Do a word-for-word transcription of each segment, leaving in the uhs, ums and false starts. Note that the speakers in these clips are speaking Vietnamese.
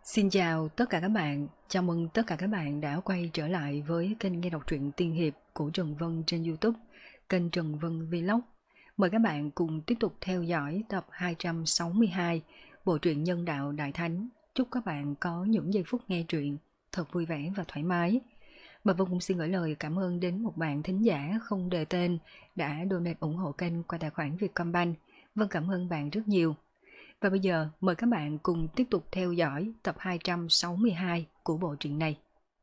Xin chào tất cả các bạn, chào mừng tất cả các bạn đã quay trở lại với kênh nghe đọc truyện tiên hiệp của Trần Vân trên YouTube, kênh Trần Vân Vlog. Mời các bạn cùng tiếp tục theo dõi tập hai trăm sáu mươi hai bộ truyện Nhân Đạo Đại Thánh. Chúc các bạn có những giây phút nghe truyện thật vui vẻ và thoải mái. Và Vân cũng xin gửi lời cảm ơn đến một bạn thính giả không đề tên đã donate ủng hộ kênh qua tài khoản Vietcombank. Vân cảm ơn bạn rất nhiều. Và bây giờ mời các bạn cùng tiếp tục theo dõi tập hai trăm sáu mươi hai của bộ truyện này.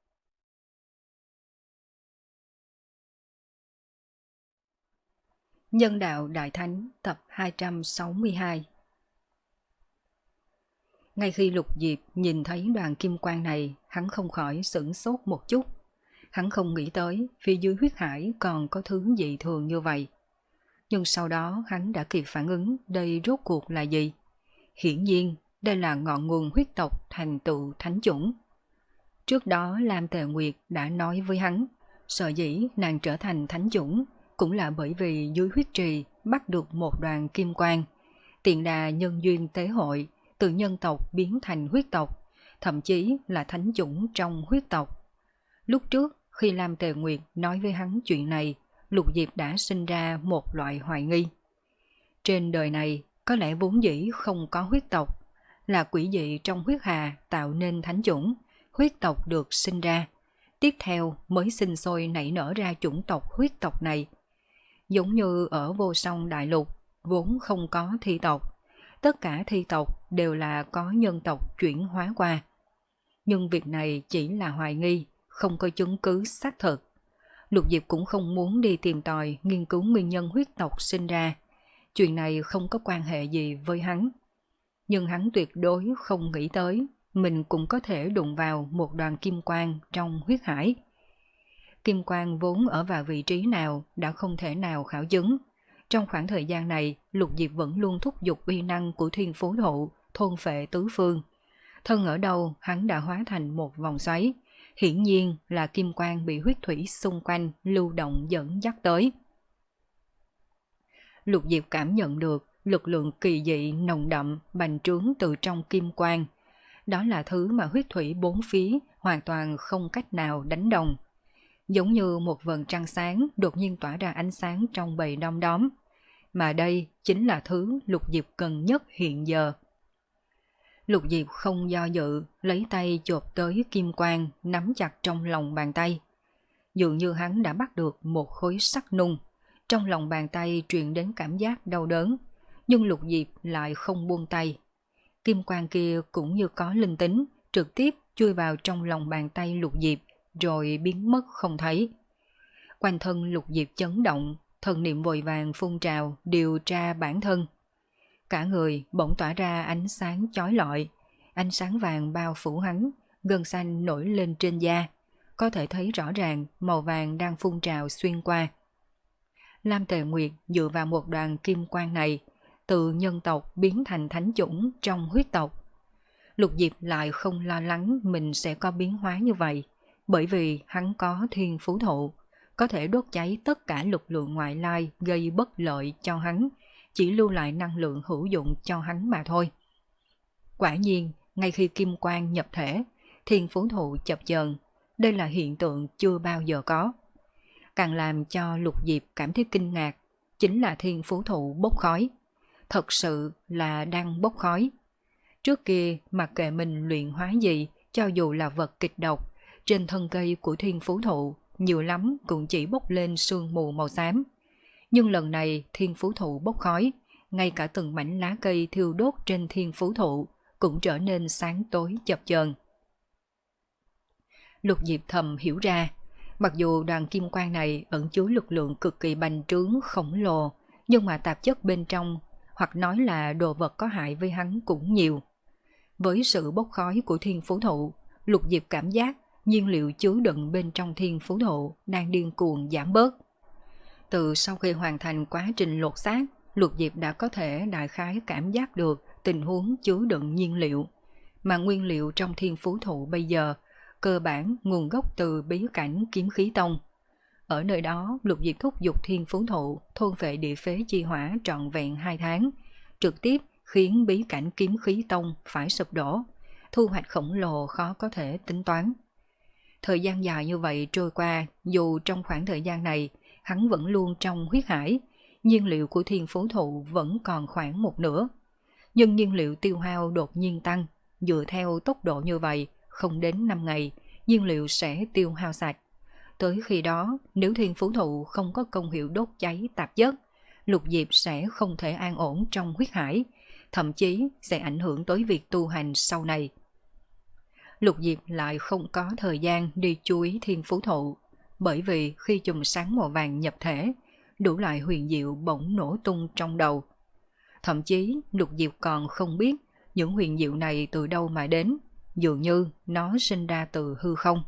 Nhân Đạo Đại Thánh tập hai trăm sáu mươi hai. Ngay khi Lục Diệp nhìn thấy đoàn kim quang này, hắn không khỏi sửng sốt một chút. Hắn không nghĩ tới phía dưới huyết hải còn có thứ dị thường như vậy. Nhưng sau đó hắn đã kịp phản ứng đây rốt cuộc là gì. Hiển nhiên, đây là ngọn nguồn huyết tộc thành tựu thánh chủng. Trước đó Lam Tề Nguyệt đã nói với hắn, sợ dĩ nàng trở thành thánh chủng cũng là bởi vì dưới huyết trì bắt được một đoàn kim quang, tiện đà nhân duyên tế hội, từ nhân tộc biến thành huyết tộc, thậm chí là thánh chủng trong huyết tộc. Lúc trước, khi Lam Tề Nguyệt nói với hắn chuyện này, Lục Diệp đã sinh ra một loại hoài nghi. Trên đời này, có lẽ vốn dĩ không có huyết tộc, là quỷ dị trong huyết hà tạo nên thánh chủng, huyết tộc được sinh ra. Tiếp theo mới sinh sôi nảy nở ra chủng tộc huyết tộc này. Giống như ở Vô Song Đại Lục, vốn không có thi tộc. Tất cả thi tộc đều là có nhân tộc chuyển hóa qua. Nhưng việc này chỉ là hoài nghi, không có chứng cứ xác thực. Lục Diệp cũng không muốn đi tìm tòi nghiên cứu nguyên nhân huyết tộc sinh ra. Chuyện này không có quan hệ gì với hắn. Nhưng hắn tuyệt đối không nghĩ tới mình cũng có thể đụng vào một đoàn kim quang trong huyết hải. Kim quang vốn ở vào vị trí nào đã không thể nào khảo chứng. Trong khoảng thời gian này, Lục Diệp vẫn luôn thúc giục uy năng của Thiên Phú Thụ, thôn phệ tứ phương. Thân ở đâu hắn đã hóa thành một vòng xoáy. Hiển nhiên là kim quang bị huyết thủy xung quanh lưu động dẫn dắt tới. Lục Diệp cảm nhận được lực lượng kỳ dị nồng đậm bành trướng từ trong kim quang. Đó là thứ mà huyết thủy bốn phía hoàn toàn không cách nào đánh đồng. Giống như một vầng trăng sáng đột nhiên tỏa ra ánh sáng trong bầy đom đóm. Mà đây chính là thứ Lục Diệp cần nhất hiện giờ. Lục Diệp không do dự, lấy tay chộp tới kim quang nắm chặt trong lòng bàn tay. Dường như hắn đã bắt được một khối sắt nung. Trong lòng bàn tay truyền đến cảm giác đau đớn, nhưng Lục Diệp lại không buông tay. Kim quang kia cũng như có linh tính, trực tiếp chui vào trong lòng bàn tay Lục Diệp, rồi biến mất không thấy. Quanh thân Lục Diệp chấn động, thần niệm vội vàng phun trào điều tra bản thân. Cả người bỗng tỏa ra ánh sáng chói lọi, ánh sáng vàng bao phủ hắn, gân xanh nổi lên trên da, có thể thấy rõ ràng màu vàng đang phun trào xuyên qua. Lam Tề Nguyệt dựa vào một đoàn kim quang này, từ nhân tộc biến thành thánh chủng trong huyết tộc. Lục Diệp lại không lo lắng mình sẽ có biến hóa như vậy, bởi vì hắn có Thiên Phú Thụ, có thể đốt cháy tất cả lực lượng ngoại lai gây bất lợi cho hắn, chỉ lưu lại năng lượng hữu dụng cho hắn mà thôi. Quả nhiên, ngay khi kim quang nhập thể, Thiên Phú Thụ chập chờn, đây là hiện tượng chưa bao giờ có. Càng làm cho Lục Diệp cảm thấy kinh ngạc, chính là Thiên Phú Thụ bốc khói. Thật sự là đang bốc khói. Trước kia, mặc kệ mình luyện hóa gì, cho dù là vật kịch độc, trên thân cây của Thiên Phú Thụ, nhiều lắm cũng chỉ bốc lên sương mù màu xám. Nhưng lần này Thiên Phú Thụ bốc khói, ngay cả từng mảnh lá cây thiêu đốt trên Thiên Phú Thụ cũng trở nên sáng tối chập chờn. Lục Diệp thầm hiểu ra, mặc dù đoàn kim quang này ẩn chứa lực lượng cực kỳ bành trướng khổng lồ, nhưng mà tạp chất bên trong, hoặc nói là đồ vật có hại với hắn cũng nhiều. Với sự bốc khói của Thiên Phú Thụ, Lục Diệp cảm giác nhiên liệu chứa đựng bên trong Thiên Phú Thụ đang điên cuồng giảm bớt. Từ sau khi hoàn thành quá trình lột xác, Lục Diệp đã có thể đại khái cảm giác được tình huống chứa đựng nhiên liệu. Mà nguyên liệu trong Thiên Phú Thụ bây giờ cơ bản nguồn gốc từ bí cảnh Kiếm Khí Tông. Ở nơi đó, Lục Diệp thúc giục Thiên Phú Thụ thôn vệ địa phế chi hỏa trọn vẹn hai tháng, trực tiếp khiến bí cảnh Kiếm Khí Tông phải sụp đổ, thu hoạch khổng lồ khó có thể tính toán. Thời gian dài như vậy trôi qua, dù trong khoảng thời gian này, hắn vẫn luôn trong huyết hải, nhiên liệu của thiên phú thụ vẫn còn khoảng một nửa. Nhưng nhiên liệu tiêu hao đột nhiên tăng, dựa theo tốc độ như vậy, không đến năm ngày, nhiên liệu sẽ tiêu hao sạch. Tới khi đó, nếu thiên phú thụ không có công hiệu đốt cháy tạp chất, Lục Diệp sẽ không thể an ổn trong huyết hải, thậm chí sẽ ảnh hưởng tới việc tu hành sau này. Lục Diệp lại không có thời gian đi chú ý thiên phú thụ, bởi vì khi chùm sáng màu vàng nhập thể, đủ loại huyền diệu bỗng nổ tung trong đầu. Thậm chí Lục Diệp còn không biết những huyền diệu này từ đâu mà đến, dường như nó sinh ra từ hư không.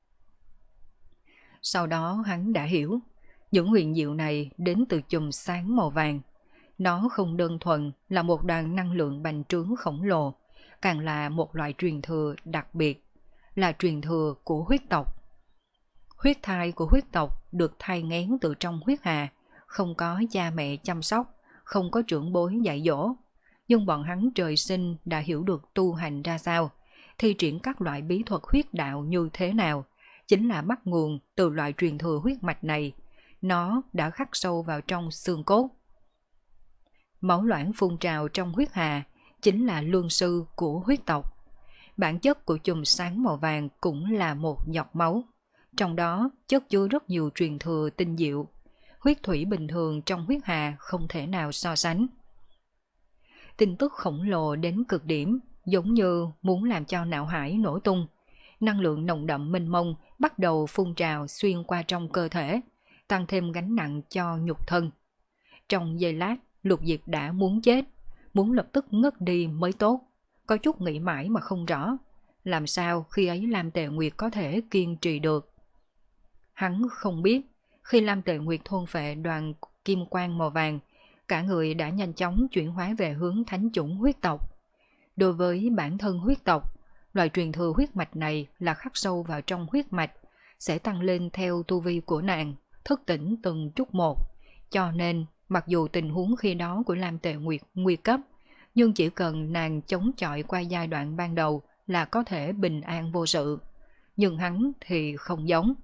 Sau đó hắn đã hiểu, những huyền diệu này đến từ chùm sáng màu vàng. Nó không đơn thuần là một đoàn năng lượng bành trướng khổng lồ, càng là một loại truyền thừa đặc biệt, là truyền thừa của huyết tộc. Huyết thai của huyết tộc được thai nghén từ trong huyết hà, không có cha mẹ chăm sóc, không có trưởng bối dạy dỗ. Nhưng bọn hắn trời sinh đã hiểu được tu hành ra sao, thi triển các loại bí thuật huyết đạo như thế nào, chính là bắt nguồn từ loại truyền thừa huyết mạch này. Nó đã khắc sâu vào trong xương cốt. Máu loãng phun trào trong huyết hà chính là lương sư của huyết tộc. Bản chất của chùm sáng màu vàng cũng là một giọt máu. Trong đó chất chứa rất nhiều truyền thừa tinh diệu. Huyết thủy bình thường trong huyết hà không thể nào so sánh. Tin tức khổng lồ đến cực điểm, giống như muốn làm cho não hải nổ tung. Năng lượng nồng đậm mênh mông bắt đầu phun trào xuyên qua trong cơ thể, tăng thêm gánh nặng cho nhục thân. Trong giây lát, Lục Diệp đã muốn chết, muốn lập tức ngất đi mới tốt. Có chút nghĩ mãi mà không rõ, làm sao khi ấy Lam Tề Nguyệt có thể kiên trì được. Hắn không biết, khi Lam Tề Nguyệt thôn phệ đoàn kim quang màu vàng, cả người đã nhanh chóng chuyển hóa về hướng thánh chủng huyết tộc. Đối với bản thân huyết tộc, loại truyền thừa huyết mạch này là khắc sâu vào trong huyết mạch, sẽ tăng lên theo tu vi của nàng, thức tỉnh từng chút một. Cho nên, mặc dù tình huống khi đó của Lam Tề Nguyệt nguy cấp, nhưng chỉ cần nàng chống chọi qua giai đoạn ban đầu là có thể bình an vô sự. Nhưng hắn thì không giống.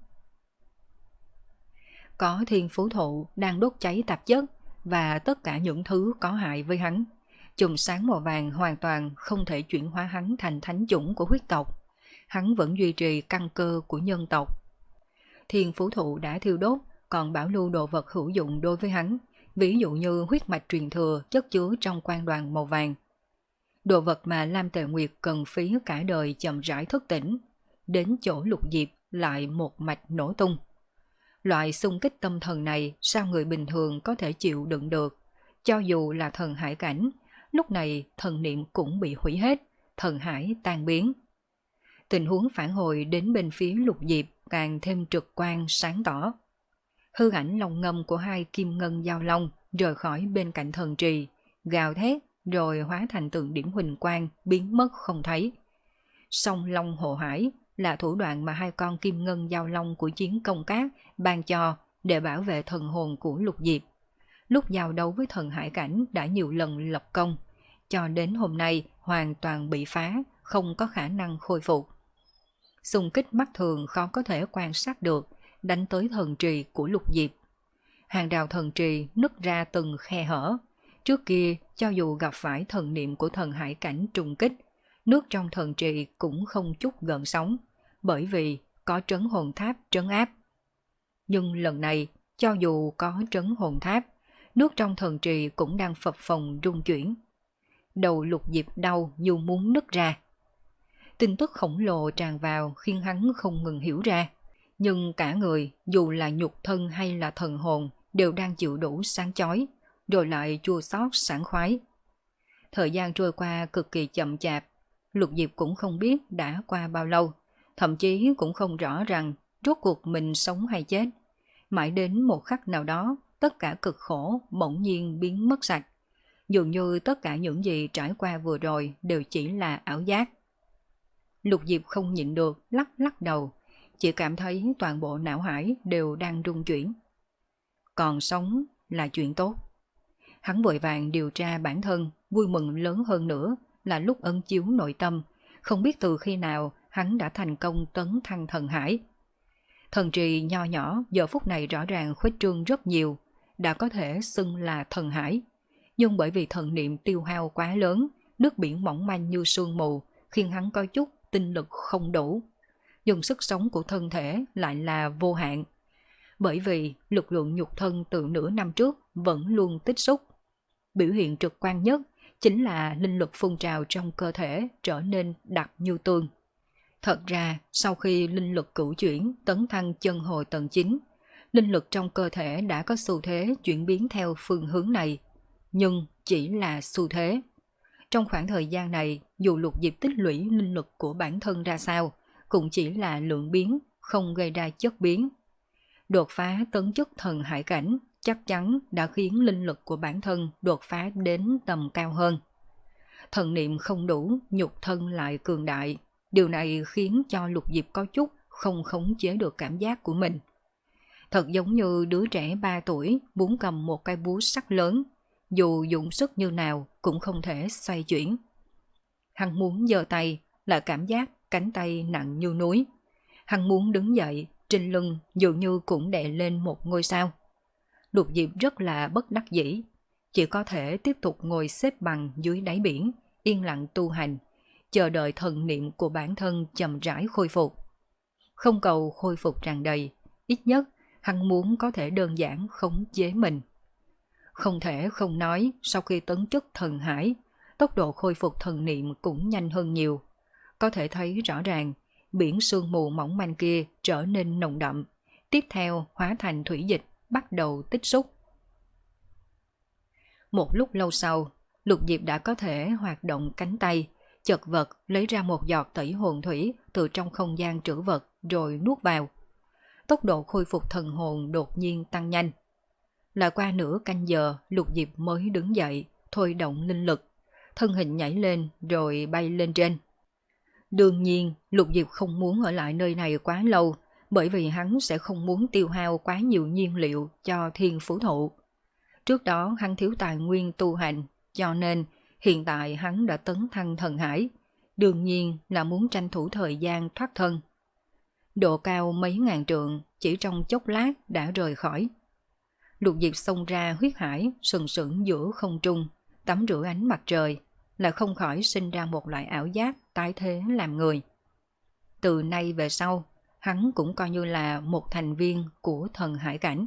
Có thiên phú thụ đang đốt cháy tạp chất và tất cả những thứ có hại với hắn. Chùm sáng màu vàng hoàn toàn không thể chuyển hóa hắn thành thánh chủng của huyết tộc. Hắn vẫn duy trì căn cơ của nhân tộc. Thiên phú thụ đã thiêu đốt, còn bảo lưu đồ vật hữu dụng đối với hắn, ví dụ như huyết mạch truyền thừa chất chứa trong quan đoàn màu vàng. Đồ vật mà Lam Tề Nguyệt cần phí cả đời chậm rãi thức tỉnh, đến chỗ Lục Diệp lại một mạch nổ tung. Loại xung kích tâm thần này sao người bình thường có thể chịu đựng được? Cho dù là thần hải cảnh, lúc này thần niệm cũng bị hủy hết, thần hải tan biến. Tình huống phản hồi đến bên phía Lục Diệp càng thêm trực quan sáng tỏ. Hư ảnh long ngâm của hai kim ngân giao long rời khỏi bên cạnh thần trì, gào thét rồi hóa thành tượng điểm huỳnh quang biến mất không thấy. Song long hộ hải là thủ đoạn mà hai con kim ngân giao long của chiến công cát ban cho để bảo vệ thần hồn của Lục Diệp. Lúc giao đấu với thần hải cảnh đã nhiều lần lập công, cho đến hôm nay hoàn toàn bị phá, không có khả năng khôi phục. Xung kích mắt thường khó có thể quan sát được, đánh tới thần trì của Lục Diệp. Hàng rào thần trì nứt ra từng khe hở. Trước kia, cho dù gặp phải thần niệm của thần hải cảnh trùng kích, nước trong thần trì cũng không chút gợn sóng, bởi vì có trấn hồn tháp trấn áp. Nhưng lần này, cho dù có trấn hồn tháp, nước trong thần trì cũng đang phập phồng rung chuyển. Đầu Lục Diệp đau như muốn nứt ra. Tin tức khổng lồ tràn vào khiến hắn không ngừng hiểu ra. Nhưng cả người, dù là nhục thân hay là thần hồn, đều đang chịu đủ sáng chói, rồi lại chua xót sảng khoái. Thời gian trôi qua cực kỳ chậm chạp, Lục Diệp cũng không biết đã qua bao lâu, thậm chí cũng không rõ rằng rốt cuộc mình sống hay chết. Mãi đến một khắc nào đó, tất cả cực khổ bỗng nhiên biến mất sạch. Dường như tất cả những gì trải qua vừa rồi đều chỉ là ảo giác. Lục Diệp không nhịn được lắc lắc đầu, chỉ cảm thấy toàn bộ não hải đều đang rung chuyển. Còn sống là chuyện tốt. Hắn vội vàng điều tra bản thân, vui mừng lớn hơn nữa là lúc ân chiếu nội tâm, Không biết từ khi nào hắn đã thành công tấn thăng thần hải. Thần trì nho nhỏ giờ phút này rõ ràng khuếch trương rất nhiều, đã có thể xưng là thần hải. Nhưng bởi vì thần niệm tiêu hao quá lớn, nước biển mỏng manh như sương mù, khiến hắn có chút tinh lực không đủ. Nhưng sức sống của thân thể lại là vô hạn. Bởi vì lực lượng nhục thân từ nửa năm trước vẫn luôn tích xúc. Biểu hiện trực quan nhất chính là linh lực phun trào trong cơ thể trở nên đặc như tương. Thật ra, sau khi linh lực cửu chuyển tấn thăng chân hồi tầng chín, linh lực trong cơ thể đã có xu thế chuyển biến theo phương hướng này, nhưng chỉ là xu thế. Trong khoảng thời gian này, dù Lục Diệp tích lũy linh lực của bản thân ra sao, cũng chỉ là lượng biến, không gây ra chất biến. Đột phá tấn chức thần hải cảnh chắc chắn đã khiến linh lực của bản thân đột phá đến tầm cao hơn. Thần niệm không đủ, nhục thân lại cường đại. Điều này khiến cho Lục Diệp có chút không khống chế được cảm giác của mình. Thật giống như đứa trẻ ba tuổi muốn cầm một cây búa sắt lớn, dù dụng sức như nào cũng không thể xoay chuyển. Hắn muốn giơ tay là cảm giác cánh tay nặng như núi. Hắn muốn đứng dậy, trên lưng dường như cũng đè lên một ngôi sao. Lục Diệp rất là bất đắc dĩ, chỉ có thể tiếp tục ngồi xếp bằng dưới đáy biển, yên lặng tu hành, chờ đợi thần niệm của bản thân chậm rãi khôi phục. Không cầu khôi phục tràn đầy, ít nhất hắn muốn có thể đơn giản khống chế mình. Không thể không nói, sau khi tấn chức thần hải, tốc độ khôi phục thần niệm cũng nhanh hơn nhiều. Có thể thấy rõ ràng, biển sương mù mỏng manh kia trở nên nồng đậm, tiếp theo hóa thành thủy dịch, bắt đầu tích xúc. Một lúc lâu sau, Lục Diệp đã có thể hoạt động cánh tay, chật vật lấy ra một giọt tẩy hồn thủy từ trong không gian trữ vật rồi nuốt vào. Tốc độ khôi phục thần hồn đột nhiên tăng nhanh. Lại qua nửa canh giờ, Lục Diệp mới đứng dậy, thôi động linh lực, thân hình nhảy lên rồi bay lên trên. Đương nhiên, Lục Diệp không muốn ở lại nơi này quá lâu, bởi vì hắn sẽ không muốn tiêu hao quá nhiều nhiên liệu cho thiên phú thụ. Trước đó hắn thiếu tài nguyên tu hành, cho nên hiện tại hắn đã tấn thăng thần hải, đương nhiên là muốn tranh thủ thời gian thoát thân. Độ cao mấy ngàn trượng, chỉ trong chốc lát đã rời khỏi. Lục Diệp xông ra huyết hải, sừng sững giữa không trung, tắm rửa ánh mặt trời, là không khỏi sinh ra một loại ảo giác tái thế làm người. Từ nay về sau, hắn cũng coi như là một thành viên của thần hải cảnh.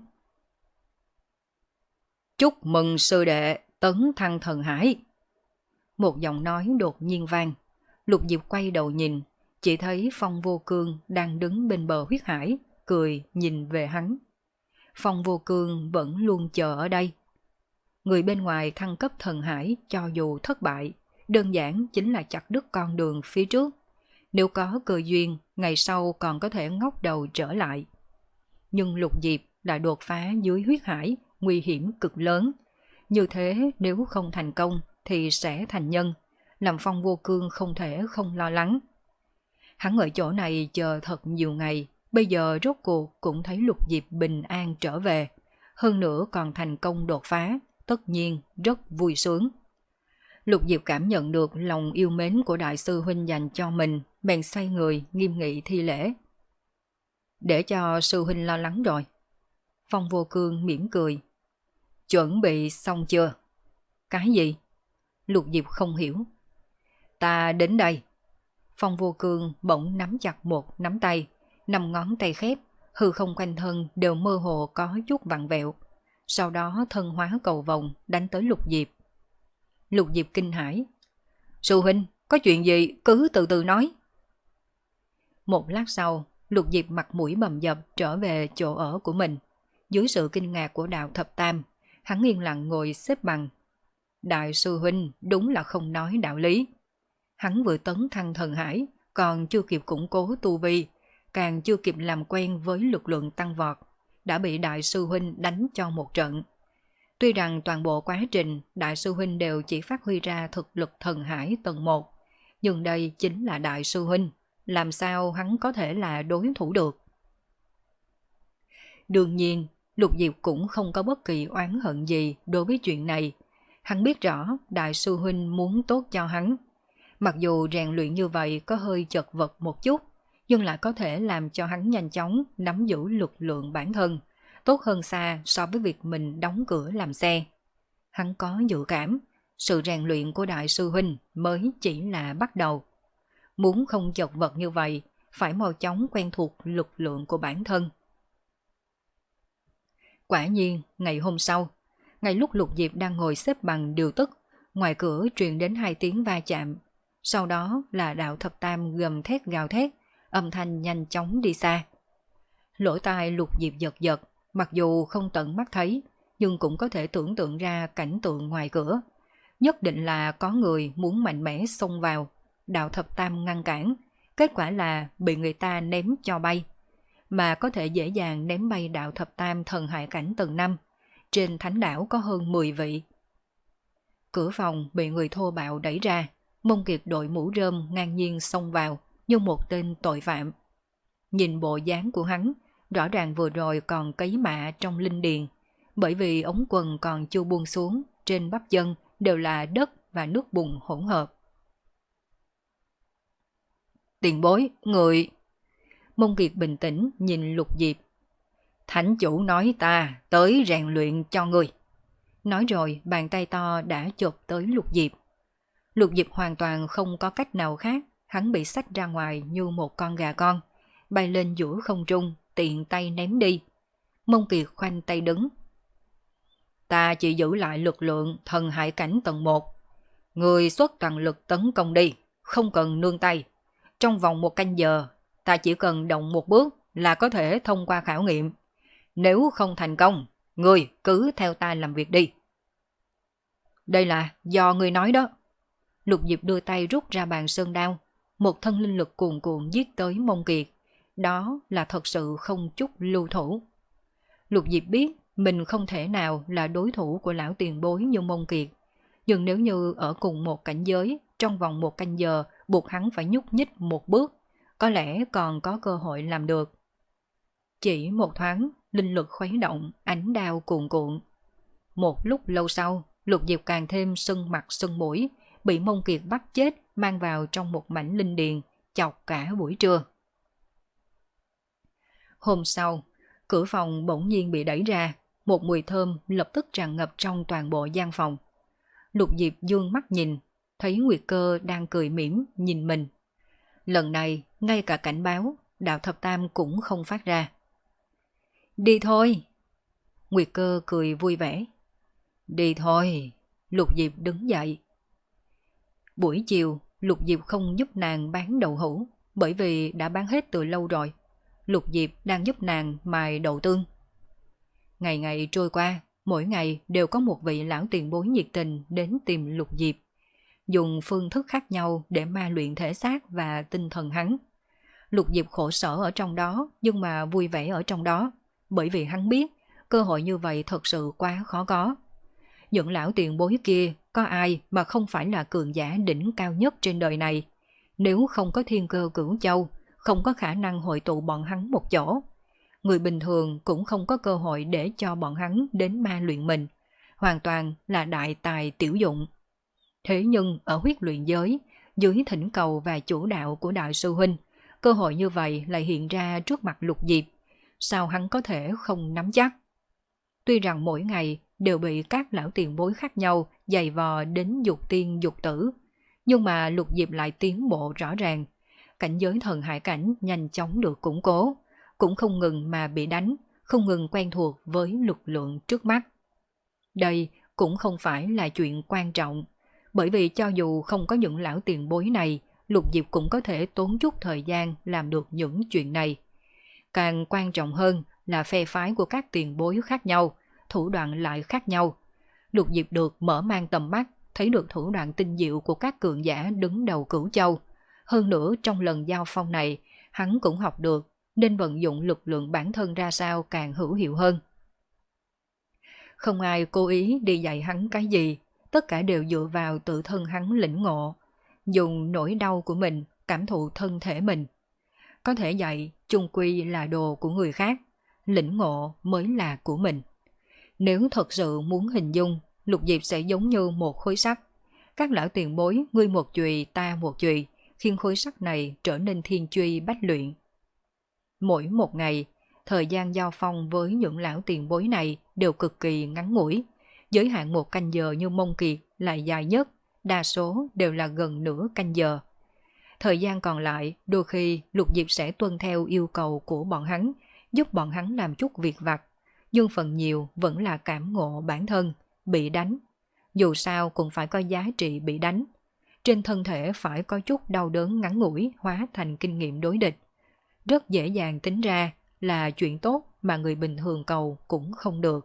Chúc mừng sư đệ tấn thăng thần hải. Một giọng nói đột nhiên vang. Lục Diệp quay đầu nhìn, chỉ thấy Phong Vô Cương đang đứng bên bờ huyết hải, cười nhìn về hắn. Phong Vô Cương vẫn luôn chờ ở đây. Người bên ngoài thăng cấp thần hải cho dù thất bại, đơn giản chính là chặt đứt con đường phía trước. Nếu có cơ duyên, ngày sau còn có thể ngóc đầu trở lại. Nhưng Lục Diệp đã đột phá dưới huyết hải, nguy hiểm cực lớn. Như thế nếu không thành công thì sẽ thành nhân, làm Phong Vô Cương không thể không lo lắng. Hắn ở chỗ này chờ thật nhiều ngày, bây giờ rốt cuộc cũng thấy Lục Diệp bình an trở về, hơn nữa còn thành công đột phá, tất nhiên rất vui sướng. Lục Diệp cảm nhận được lòng yêu mến của đại sư huynh dành cho mình, bèn xoay người nghiêm nghị thi lễ. Để cho sư huynh lo lắng rồi. Phong Vô Cương mỉm cười. Chuẩn bị xong chưa? Cái gì? Lục Diệp không hiểu. Ta đến đây. Phong Vô Cương bỗng nắm chặt một nắm tay, năm ngón tay khép, hư không quanh thân đều mơ hồ có chút vặn vẹo. Sau đó thân hóa cầu vồng đánh tới Lục Diệp. Lục Diệp kinh hãi. Sư huynh, có chuyện gì cứ từ từ nói. Một lát sau, Lục Diệp mặt mũi bầm dập trở về chỗ ở của mình. Dưới sự kinh ngạc của Đạo Thập Tam, hắn yên lặng ngồi xếp bằng. Đại sư huynh đúng là không nói đạo lý. Hắn vừa tấn thăng thần hải, còn chưa kịp củng cố tu vi, càng chưa kịp làm quen với lực lượng tăng vọt, đã bị đại sư huynh đánh cho một trận. Tuy rằng toàn bộ quá trình đại sư huynh đều chỉ phát huy ra thực lực thần hải tầng một, nhưng đây chính là đại sư huynh, làm sao hắn có thể là đối thủ được. Đương nhiên, Lục Diệp cũng không có bất kỳ oán hận gì đối với chuyện này. Hắn biết rõ đại sư huynh muốn tốt cho hắn. Mặc dù rèn luyện như vậy có hơi chật vật một chút, nhưng lại có thể làm cho hắn nhanh chóng nắm giữ lực lượng bản thân, tốt hơn xa so với việc mình đóng cửa làm xe. Hắn có dự cảm, sự rèn luyện của đại sư huynh mới chỉ là bắt đầu. Muốn không chật vật như vậy, phải mau chóng quen thuộc lực lượng của bản thân. Quả nhiên, ngày hôm sau, ngay lúc Lục Diệp đang ngồi xếp bằng điều tức, ngoài cửa truyền đến hai tiếng va chạm. Sau đó là Đạo Thập Tam gầm thét gào thét, âm thanh nhanh chóng đi xa. Lỗ tai Lục Diệp giật giật, mặc dù không tận mắt thấy, nhưng cũng có thể tưởng tượng ra cảnh tượng ngoài cửa. Nhất định là có người muốn mạnh mẽ xông vào, Đạo Thập Tam ngăn cản, kết quả là bị người ta ném cho bay. Mà có thể dễ dàng ném bay Đạo Thập Tam thần hải cảnh tầng năm, trên thánh đảo có hơn mười vị. Cửa phòng bị người thô bạo đẩy ra, Mông Kiệt đội mũ rơm ngang nhiên xông vào như một tên tội phạm. Nhìn bộ dáng của hắn, rõ ràng vừa rồi còn cấy mạ trong linh điền, bởi vì ống quần còn chưa buông xuống, trên bắp chân đều là đất và nước bùn hỗn hợp. Tiền bối, người... Mông Kiệt bình tĩnh nhìn Lục Diệp. Thánh chủ nói ta tới rèn luyện cho người. Nói rồi bàn tay to đã chộp tới Lục Diệp. Lục Diệp hoàn toàn không có cách nào khác, hắn bị xách ra ngoài như một con gà con, bay lên giữa không trung, tiện tay ném đi. Mông Kiệt khoanh tay đứng. Ta chỉ giữ lại lực lượng thần hải cảnh tầng một. Người xuất toàn lực tấn công đi, không cần nương tay. Trong vòng một canh giờ, ta chỉ cần động một bước là có thể thông qua khảo nghiệm. Nếu không thành công, người cứ theo ta làm việc đi. Đây là do người nói đó. Lục Diệp đưa tay rút ra bàn sơn đao, một thân linh lực cuồn cuộn giết tới Mông Kiệt. Đó là thật sự không chút lưu thủ. Lục Diệp biết mình không thể nào là đối thủ của lão tiền bối như Mông Kiệt. Nhưng nếu như ở cùng một cảnh giới, trong vòng một canh giờ buộc hắn phải nhúc nhích một bước, có lẽ còn có cơ hội làm được. Chỉ một thoáng, linh lực khuấy động, ánh đao cuồn cuộn. Một lúc lâu sau, Lục Diệp càng thêm sưng mặt sưng mũi, bị Mông Kiệt bắt chết mang vào trong một mảnh linh điền, chọc cả buổi trưa. Hôm sau, cửa phòng bỗng nhiên bị đẩy ra, một mùi thơm lập tức tràn ngập trong toàn bộ gian phòng. Lục Diệp dương mắt nhìn, thấy Nguyệt Cơ đang cười mỉm nhìn mình. Lần này, ngay cả cảnh báo, Đạo Thập Tam cũng không phát ra. Đi thôi! Nguyệt Cơ cười vui vẻ. Đi thôi! Lục Diệp đứng dậy. Buổi chiều, Lục Diệp không giúp nàng bán đậu hũ, bởi vì đã bán hết từ lâu rồi. Lục Diệp đang giúp nàng mài đậu tương. Ngày ngày trôi qua, mỗi ngày đều có một vị lão tiền bối nhiệt tình đến tìm Lục Diệp, dùng phương thức khác nhau để ma luyện thể xác và tinh thần hắn. Lục Diệp khổ sở ở trong đó, nhưng mà vui vẻ ở trong đó, bởi vì hắn biết cơ hội như vậy thật sự quá khó có. Những lão tiền bối kia có ai mà không phải là cường giả đỉnh cao nhất trên đời này. Nếu không có thiên cơ cửu châu, không có khả năng hội tụ bọn hắn một chỗ. Người bình thường cũng không có cơ hội để cho bọn hắn đến ma luyện mình. Hoàn toàn là đại tài tiểu dụng. Thế nhưng ở huyết luyện giới, dưới thỉnh cầu và chủ đạo của đại sư huynh, cơ hội như vậy lại hiện ra trước mặt Lục Diệp. Sao hắn có thể không nắm chắc? Tuy rằng mỗi ngày đều bị các lão tiền bối khác nhau giày vò đến dục tiên dục tử, nhưng mà Lục Diệp lại tiến bộ rõ ràng. Cảnh giới thần hải cảnh nhanh chóng được củng cố, cũng không ngừng mà bị đánh, không ngừng quen thuộc với lực lượng trước mắt. Đây cũng không phải là chuyện quan trọng, bởi vì cho dù không có những lão tiền bối này, Lục Diệp cũng có thể tốn chút thời gian làm được những chuyện này. Càng quan trọng hơn là phe phái của các tiền bối khác nhau, thủ đoạn lại khác nhau. Lục Diệp được mở mang tầm mắt, thấy được thủ đoạn tinh diệu của các cường giả đứng đầu Cửu Châu. Hơn nữa trong lần giao phong này, hắn cũng học được nên vận dụng lực lượng bản thân ra sao càng hữu hiệu hơn. Không ai cố ý đi dạy hắn cái gì, tất cả đều dựa vào tự thân hắn lĩnh ngộ, dùng nỗi đau của mình cảm thụ thân thể mình. Có thể dạy chung quy là đồ của người khác, lĩnh ngộ mới là của mình. Nếu thật sự muốn hình dung, Lục Diệp sẽ giống như một khối sắt. Các lão tiền bối ngươi một chùy ta một chùy, khiến khối sắt này trở nên thiên truy bách luyện. Mỗi một ngày, thời gian giao phong với những lão tiền bối này đều cực kỳ ngắn ngủi. Giới hạn một canh giờ như Mông Kiệt lại dài nhất, đa số đều là gần nửa canh giờ. Thời gian còn lại, đôi khi Lục Diệp sẽ tuân theo yêu cầu của bọn hắn, giúp bọn hắn làm chút việc vặt, nhưng phần nhiều vẫn là cảm ngộ bản thân, bị đánh. Dù sao cũng phải có giá trị bị đánh. Trên thân thể phải có chút đau đớn ngắn ngủi hóa thành kinh nghiệm đối địch. Rất dễ dàng tính ra là chuyện tốt mà người bình thường cầu cũng không được.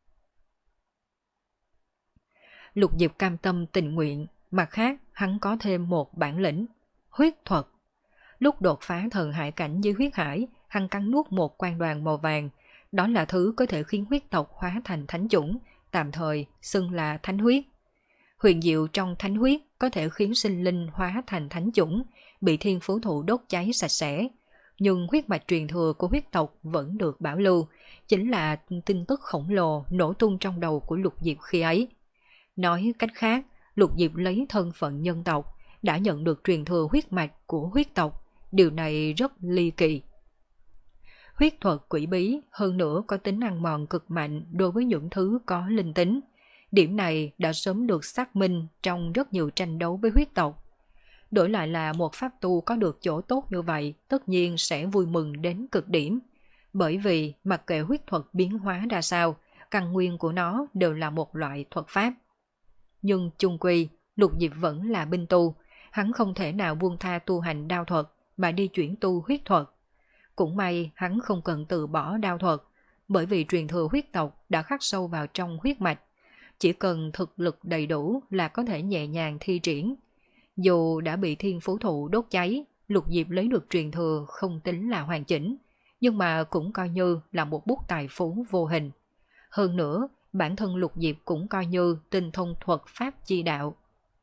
Lục Diệp cam tâm tình nguyện, mặt khác hắn có thêm một bản lĩnh, huyết thuật. Lúc đột phá thần hải cảnh dưới huyết hải, hắn cắn nuốt một quan đoàn màu vàng, đó là thứ có thể khiến huyết tộc hóa thành thánh chủng, tạm thời xưng là thánh huyết. Huyền diệu trong thánh huyết có thể khiến sinh linh hóa thành thánh chủng, bị thiên phú thụ đốt cháy sạch sẽ. Nhưng huyết mạch truyền thừa của huyết tộc vẫn được bảo lưu, chính là tin tức khổng lồ nổ tung trong đầu của Lục Diệp khi ấy. Nói cách khác, Lục Diệp lấy thân phận nhân tộc, đã nhận được truyền thừa huyết mạch của huyết tộc, điều này rất ly kỳ. Huyết thuật quỷ bí hơn nữa có tính ăn mòn cực mạnh đối với những thứ có linh tính. Điểm này đã sớm được xác minh trong rất nhiều tranh đấu với huyết tộc. Đổi lại là một pháp tu có được chỗ tốt như vậy, tất nhiên sẽ vui mừng đến cực điểm. Bởi vì mặc kệ huyết thuật biến hóa ra sao, căn nguyên của nó đều là một loại thuật pháp. Nhưng chung quy, Lục Diệp vẫn là binh tu, hắn không thể nào buông tha tu hành đao thuật mà đi chuyển tu huyết thuật. Cũng may hắn không cần từ bỏ đao thuật, bởi vì truyền thừa huyết tộc đã khắc sâu vào trong huyết mạch. Chỉ cần thực lực đầy đủ là có thể nhẹ nhàng thi triển. Dù đã bị thiên phú thụ đốt cháy, Lục Diệp lấy được truyền thừa không tính là hoàn chỉnh, nhưng mà cũng coi như là một bút tài phú vô hình. Hơn nữa, bản thân Lục Diệp cũng coi như tinh thông thuật pháp chi đạo.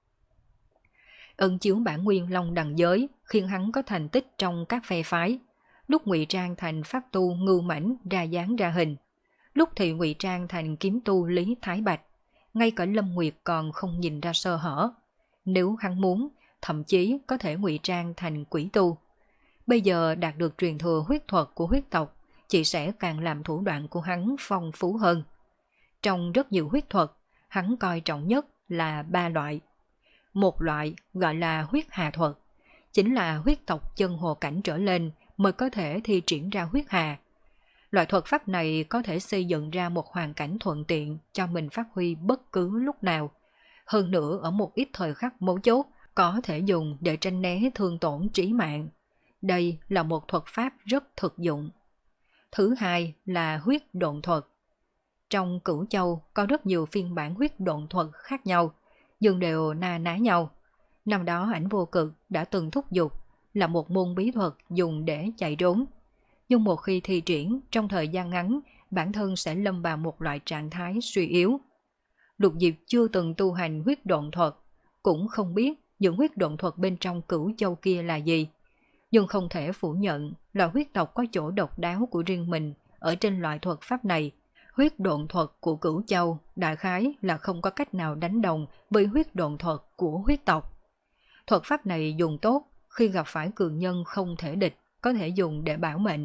Ân chiếu bản nguyên long đằng giới khiến hắn có thành tích trong các phe phái. Lúc ngụy trang thành pháp tu Ngưu Mãnh ra dáng ra hình, lúc thì ngụy trang thành kiếm tu Lý Thái Bạch, ngay cả Lâm Nguyệt còn không nhìn ra sơ hở. Nếu hắn muốn, thậm chí có thể ngụy trang thành quỷ tu. Bây giờ đạt được truyền thừa huyết thuật của huyết tộc, chỉ sẽ càng làm thủ đoạn của hắn phong phú hơn. Trong rất nhiều huyết thuật, hắn coi trọng nhất là ba loại. Một loại gọi là huyết hà thuật, chính là huyết tộc chân hồ cảnh trở lên mới có thể thi triển ra huyết hà. Loại thuật pháp này có thể xây dựng ra một hoàn cảnh thuận tiện cho mình phát huy bất cứ lúc nào. Hơn nữa ở một ít thời khắc mấu chốt có thể dùng để tránh né thương tổn trí mạng. Đây là một thuật pháp rất thực dụng. Thứ hai là huyết độn thuật. Trong Cửu Châu có rất nhiều phiên bản huyết độn thuật khác nhau, nhưng đều na ná nhau. Năm đó Ảnh Vô Cực đã từng thúc giục, là một môn bí thuật dùng để chạy trốn. Nhưng một khi thi triển, trong thời gian ngắn, bản thân sẽ lâm vào một loại trạng thái suy yếu. Lục Diệp chưa từng tu hành huyết độn thuật, cũng không biết những huyết độn thuật bên trong Cửu Châu kia là gì. Nhưng không thể phủ nhận là huyết tộc có chỗ độc đáo của riêng mình ở trên loại thuật pháp này. Huyết độn thuật của Cửu Châu đại khái là không có cách nào đánh đồng với huyết độn thuật của huyết tộc. Thuật pháp này dùng tốt khi gặp phải cường nhân không thể địch, có thể dùng để bảo mệnh.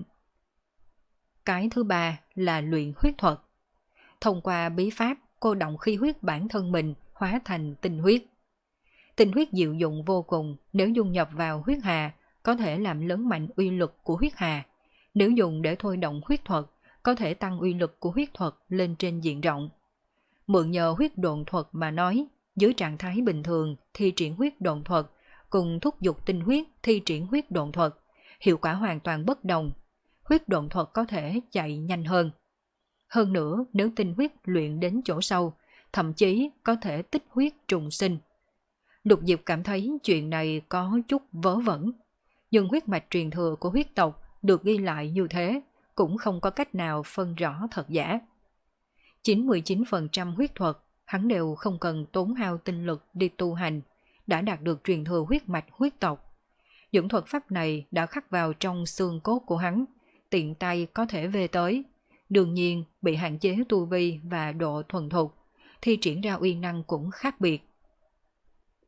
Cái thứ ba là luyện huyết thuật. Thông qua bí pháp cô động khí huyết bản thân mình hóa thành tinh huyết. Tinh huyết diệu dụng vô cùng, nếu dung nhập vào huyết hà có thể làm lớn mạnh uy lực của huyết hà. Nếu dùng để thôi động huyết thuật có thể tăng uy lực của huyết thuật lên trên diện rộng. Mượn nhờ huyết độn thuật mà nói, dưới trạng thái bình thường thi triển huyết độn thuật cùng thúc giục tinh huyết thi triển huyết độn thuật, hiệu quả hoàn toàn bất đồng. Huyết độn thuật có thể chạy nhanh hơn. Hơn nữa, nếu tinh huyết luyện đến chỗ sâu, thậm chí có thể tích huyết trùng sinh. Lục Diệp cảm thấy chuyện này có chút vớ vẩn, nhưng huyết mạch truyền thừa của huyết tộc được ghi lại như thế, cũng không có cách nào phân rõ thật giả. chín mươi chín phần trăm huyết thuật, hắn đều không cần tốn hao tinh lực đi tu hành, đã đạt được truyền thừa huyết mạch huyết tộc. Những thuật pháp này đã khắc vào trong xương cốt của hắn, tiện tay có thể về tới. Đương nhiên bị hạn chế tu vi và độ thuần thục, thi triển ra uy năng cũng khác biệt.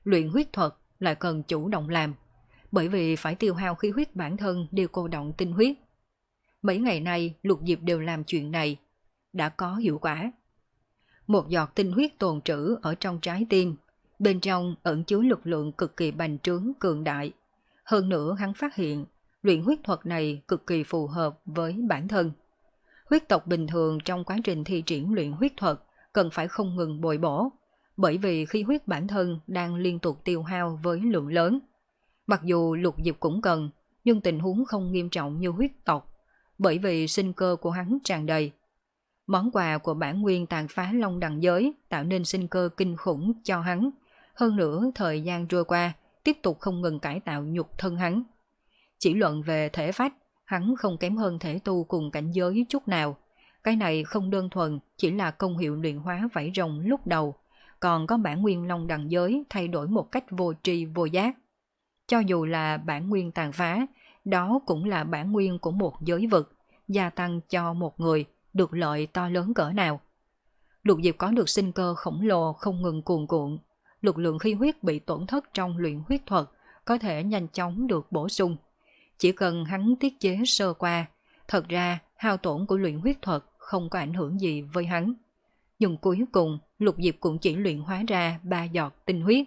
luyện huyết thuật lại cần chủ động làm, bởi vì phải tiêu hao khí huyết bản thân để cô động tinh huyết. Mấy ngày nay Lục Diệp đều làm chuyện này, đã có hiệu quả. Một giọt tinh huyết tồn trữ ở trong trái tim, bên trong ẩn chứa lực lượng cực kỳ bành trướng cường đại. Hơn nữa hắn phát hiện, luyện huyết thuật này cực kỳ phù hợp với bản thân. Huyết tộc bình thường trong quá trình thi triển luyện huyết thuật cần phải không ngừng bồi bổ, bởi vì khí huyết bản thân đang liên tục tiêu hao với lượng lớn. Mặc dù Lục Diệp cũng cần, nhưng tình huống không nghiêm trọng như huyết tộc, bởi vì sinh cơ của hắn tràn đầy. Món quà của bản nguyên tàn phá long đằng giới tạo nên sinh cơ kinh khủng cho hắn. Hơn nữa thời gian trôi qua, tiếp tục không ngừng cải tạo nhục thân hắn. Chỉ luận về thể phách, hắn không kém hơn thể tu cùng cảnh giới chút nào. Cái này không đơn thuần chỉ là công hiệu luyện hóa vảy rồng lúc đầu, còn có bản nguyên long đằng giới thay đổi một cách vô tri vô giác. Cho dù là bản nguyên tàn phá, đó cũng là bản nguyên của một giới vực, gia tăng cho một người được lợi to lớn cỡ nào. Lục Diệp có được sinh cơ khổng lồ không ngừng cuồn cuộn, lực lượng khí huyết bị tổn thất trong luyện huyết thuật có thể nhanh chóng được bổ sung. Chỉ cần hắn tiết chế sơ qua, thật ra hao tổn của luyện huyết thuật không có ảnh hưởng gì với hắn. Nhưng cuối cùng Lục Diệp cũng chỉ luyện hóa ra ba giọt tinh huyết.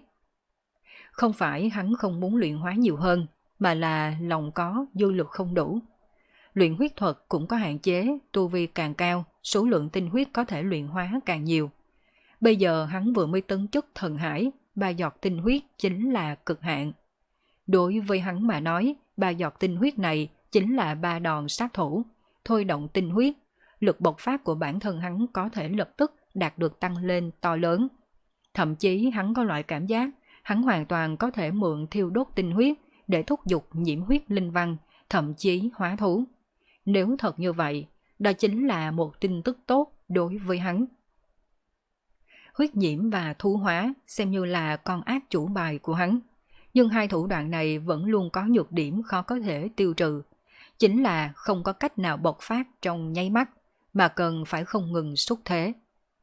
Không phải hắn không muốn luyện hóa nhiều hơn, mà là lòng có dư lực không đủ. Luyện huyết thuật cũng có hạn chế, tu vi càng cao, số lượng tinh huyết có thể luyện hóa càng nhiều. Bây giờ hắn vừa mới tấn chức thần hải, ba giọt tinh huyết chính là cực hạn. Đối với hắn mà nói, ba giọt tinh huyết này chính là ba đòn sát thủ, thôi động tinh huyết, lực bộc phát của bản thân hắn có thể lập tức đạt được tăng lên to lớn. Thậm chí hắn có loại cảm giác, hắn hoàn toàn có thể mượn thiêu đốt tinh huyết để thúc giục nhiễm huyết linh văn, thậm chí hóa thú. Nếu thật như vậy, đó chính là một tin tức tốt đối với hắn. Huyết nhiễm và thu hóa xem như là con ác chủ bài của hắn. Nhưng hai thủ đoạn này vẫn luôn có nhược điểm khó có thể tiêu trừ. Chính là không có cách nào bộc phát trong nháy mắt, mà cần phải không ngừng xuất thế.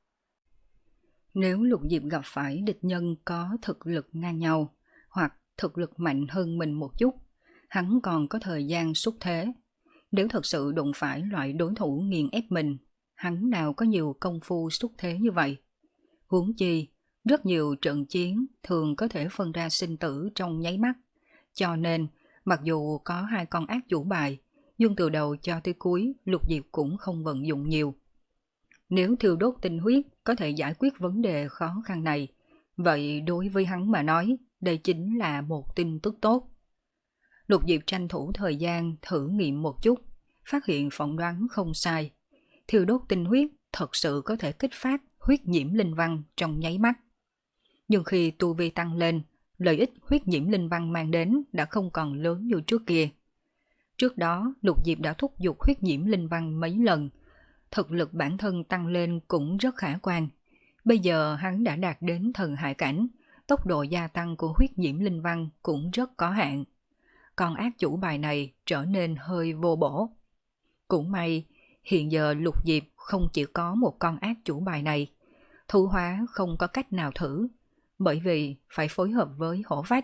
Nếu Lục Diệp gặp phải địch nhân có thực lực ngang nhau, hoặc thực lực mạnh hơn mình một chút, hắn còn có thời gian xuất thế. Nếu thật sự đụng phải loại đối thủ nghiền ép mình, hắn nào có nhiều công phu xuất thế như vậy. Huống chi, rất nhiều trận chiến thường có thể phân ra sinh tử trong nháy mắt. Cho nên, mặc dù có hai con ác chủ bài, nhưng từ đầu cho tới cuối Lục Diệp cũng không vận dụng nhiều. Nếu thiêu đốt tinh huyết có thể giải quyết vấn đề khó khăn này, vậy đối với hắn mà nói, đây chính là một tin tức tốt. Lục Diệp tranh thủ thời gian thử nghiệm một chút, phát hiện phỏng đoán không sai. Thiêu đốt tinh huyết thật sự có thể kích phát huyết nhiễm linh văn trong nháy mắt. Nhưng khi tu vi tăng lên, lợi ích huyết nhiễm linh văn mang đến đã không còn lớn như trước kia. Trước đó, Lục Diệp đã thúc giục huyết nhiễm linh văn mấy lần, thực lực bản thân tăng lên cũng rất khả quan. Bây giờ hắn đã đạt đến thần hải cảnh, tốc độ gia tăng của huyết nhiễm linh văn cũng rất có hạn. Còn ác chủ bài này trở nên hơi vô bổ. Cũng may, hiện giờ Lục Diệp không chỉ có một con ác chủ bài này, thu hóa không có cách nào thử, bởi vì phải phối hợp với hổ phách.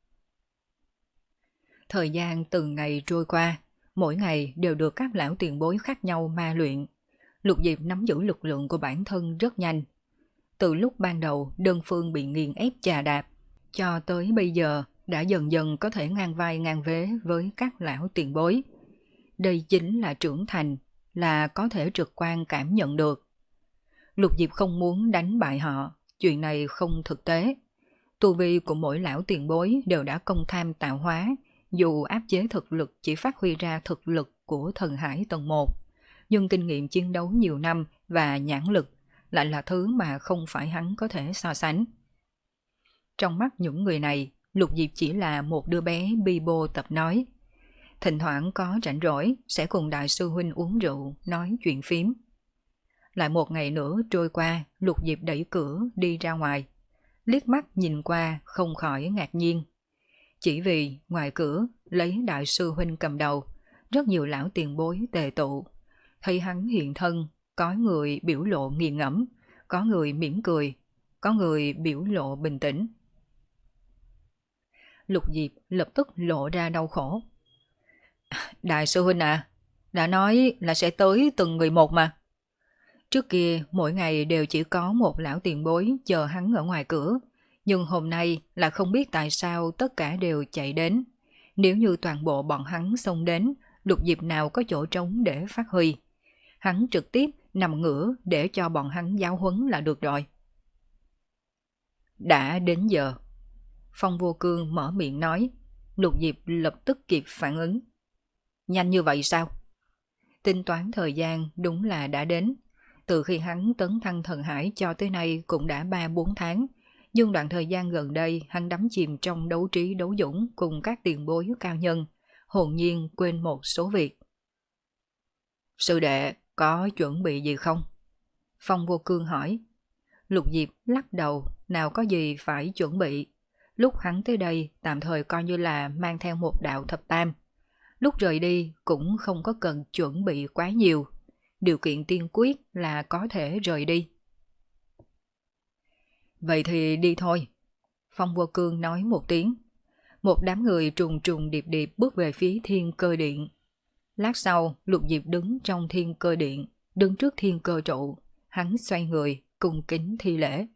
Thời gian từng ngày trôi qua, mỗi ngày đều được các lão tiền bối khác nhau ma luyện. Lục Diệp nắm giữ lực lượng của bản thân rất nhanh. Từ lúc ban đầu đơn phương bị nghiền ép chà đạp, cho tới bây giờ đã dần dần có thể ngang vai ngang vế với các lão tiền bối. Đây chính là trưởng thành, là có thể trực quan cảm nhận được. Lục Diệp không muốn đánh bại họ, chuyện này không thực tế. Tu vi của mỗi lão tiền bối đều đã công tham tạo hóa, dù áp chế thực lực chỉ phát huy ra thực lực của thần hải tầng một. Nhưng kinh nghiệm chiến đấu nhiều năm và nhãn lực lại là thứ mà không phải hắn có thể so sánh. Trong mắt những người này, Lục Diệp chỉ là một đứa bé bi bô tập nói. Thỉnh thoảng có rảnh rỗi sẽ cùng đại sư huynh uống rượu, nói chuyện phím. Lại một ngày nữa trôi qua, Lục Diệp đẩy cửa đi ra ngoài. Liếc mắt nhìn qua không khỏi ngạc nhiên. Chỉ vì ngoài cửa lấy đại sư huynh cầm đầu, rất nhiều lão tiền bối tề tụ. Thấy hắn hiện thân, có người biểu lộ nghiền ngẫm, có người mỉm cười, có người biểu lộ bình tĩnh. Lục Diệp lập tức lộ ra đau khổ. Đại sư huynh à, đã nói là sẽ tới từng người một mà. Trước kia mỗi ngày đều chỉ có một lão tiền bối chờ hắn ở ngoài cửa, nhưng hôm nay là không biết tại sao tất cả đều chạy đến. Nếu như toàn bộ bọn hắn xông đến, Lục Diệp nào có chỗ trống để phát huy. Hắn trực tiếp nằm ngửa để cho bọn hắn giáo huấn là được rồi. Đã đến giờ. Phong Vô Cương mở miệng nói. Lục Diệp lập tức kịp phản ứng. Nhanh như vậy sao? Tính toán thời gian đúng là đã đến. Từ khi hắn tấn thăng thần hải cho tới nay cũng đã ba bốn tháng. Nhưng đoạn thời gian gần đây hắn đắm chìm trong đấu trí đấu dũng cùng các tiền bối cao nhân, hồn nhiên quên một số việc. Sư đệ có chuẩn bị gì không? Phong Vô Cương hỏi. Lục Diệp lắc đầu, nào có gì phải chuẩn bị. Lúc hắn tới đây tạm thời coi như là mang theo một đạo thập tam. Lúc rời đi cũng không có cần chuẩn bị quá nhiều. Điều kiện tiên quyết là có thể rời đi. Vậy thì đi thôi. Phong Vô Cương nói một tiếng. Một đám người trùng trùng điệp điệp bước về phía thiên cơ điện. Lát sau, Lục Diệp đứng trong thiên cơ điện, đứng trước thiên cơ trụ. Hắn xoay người, cung kính thi lễ.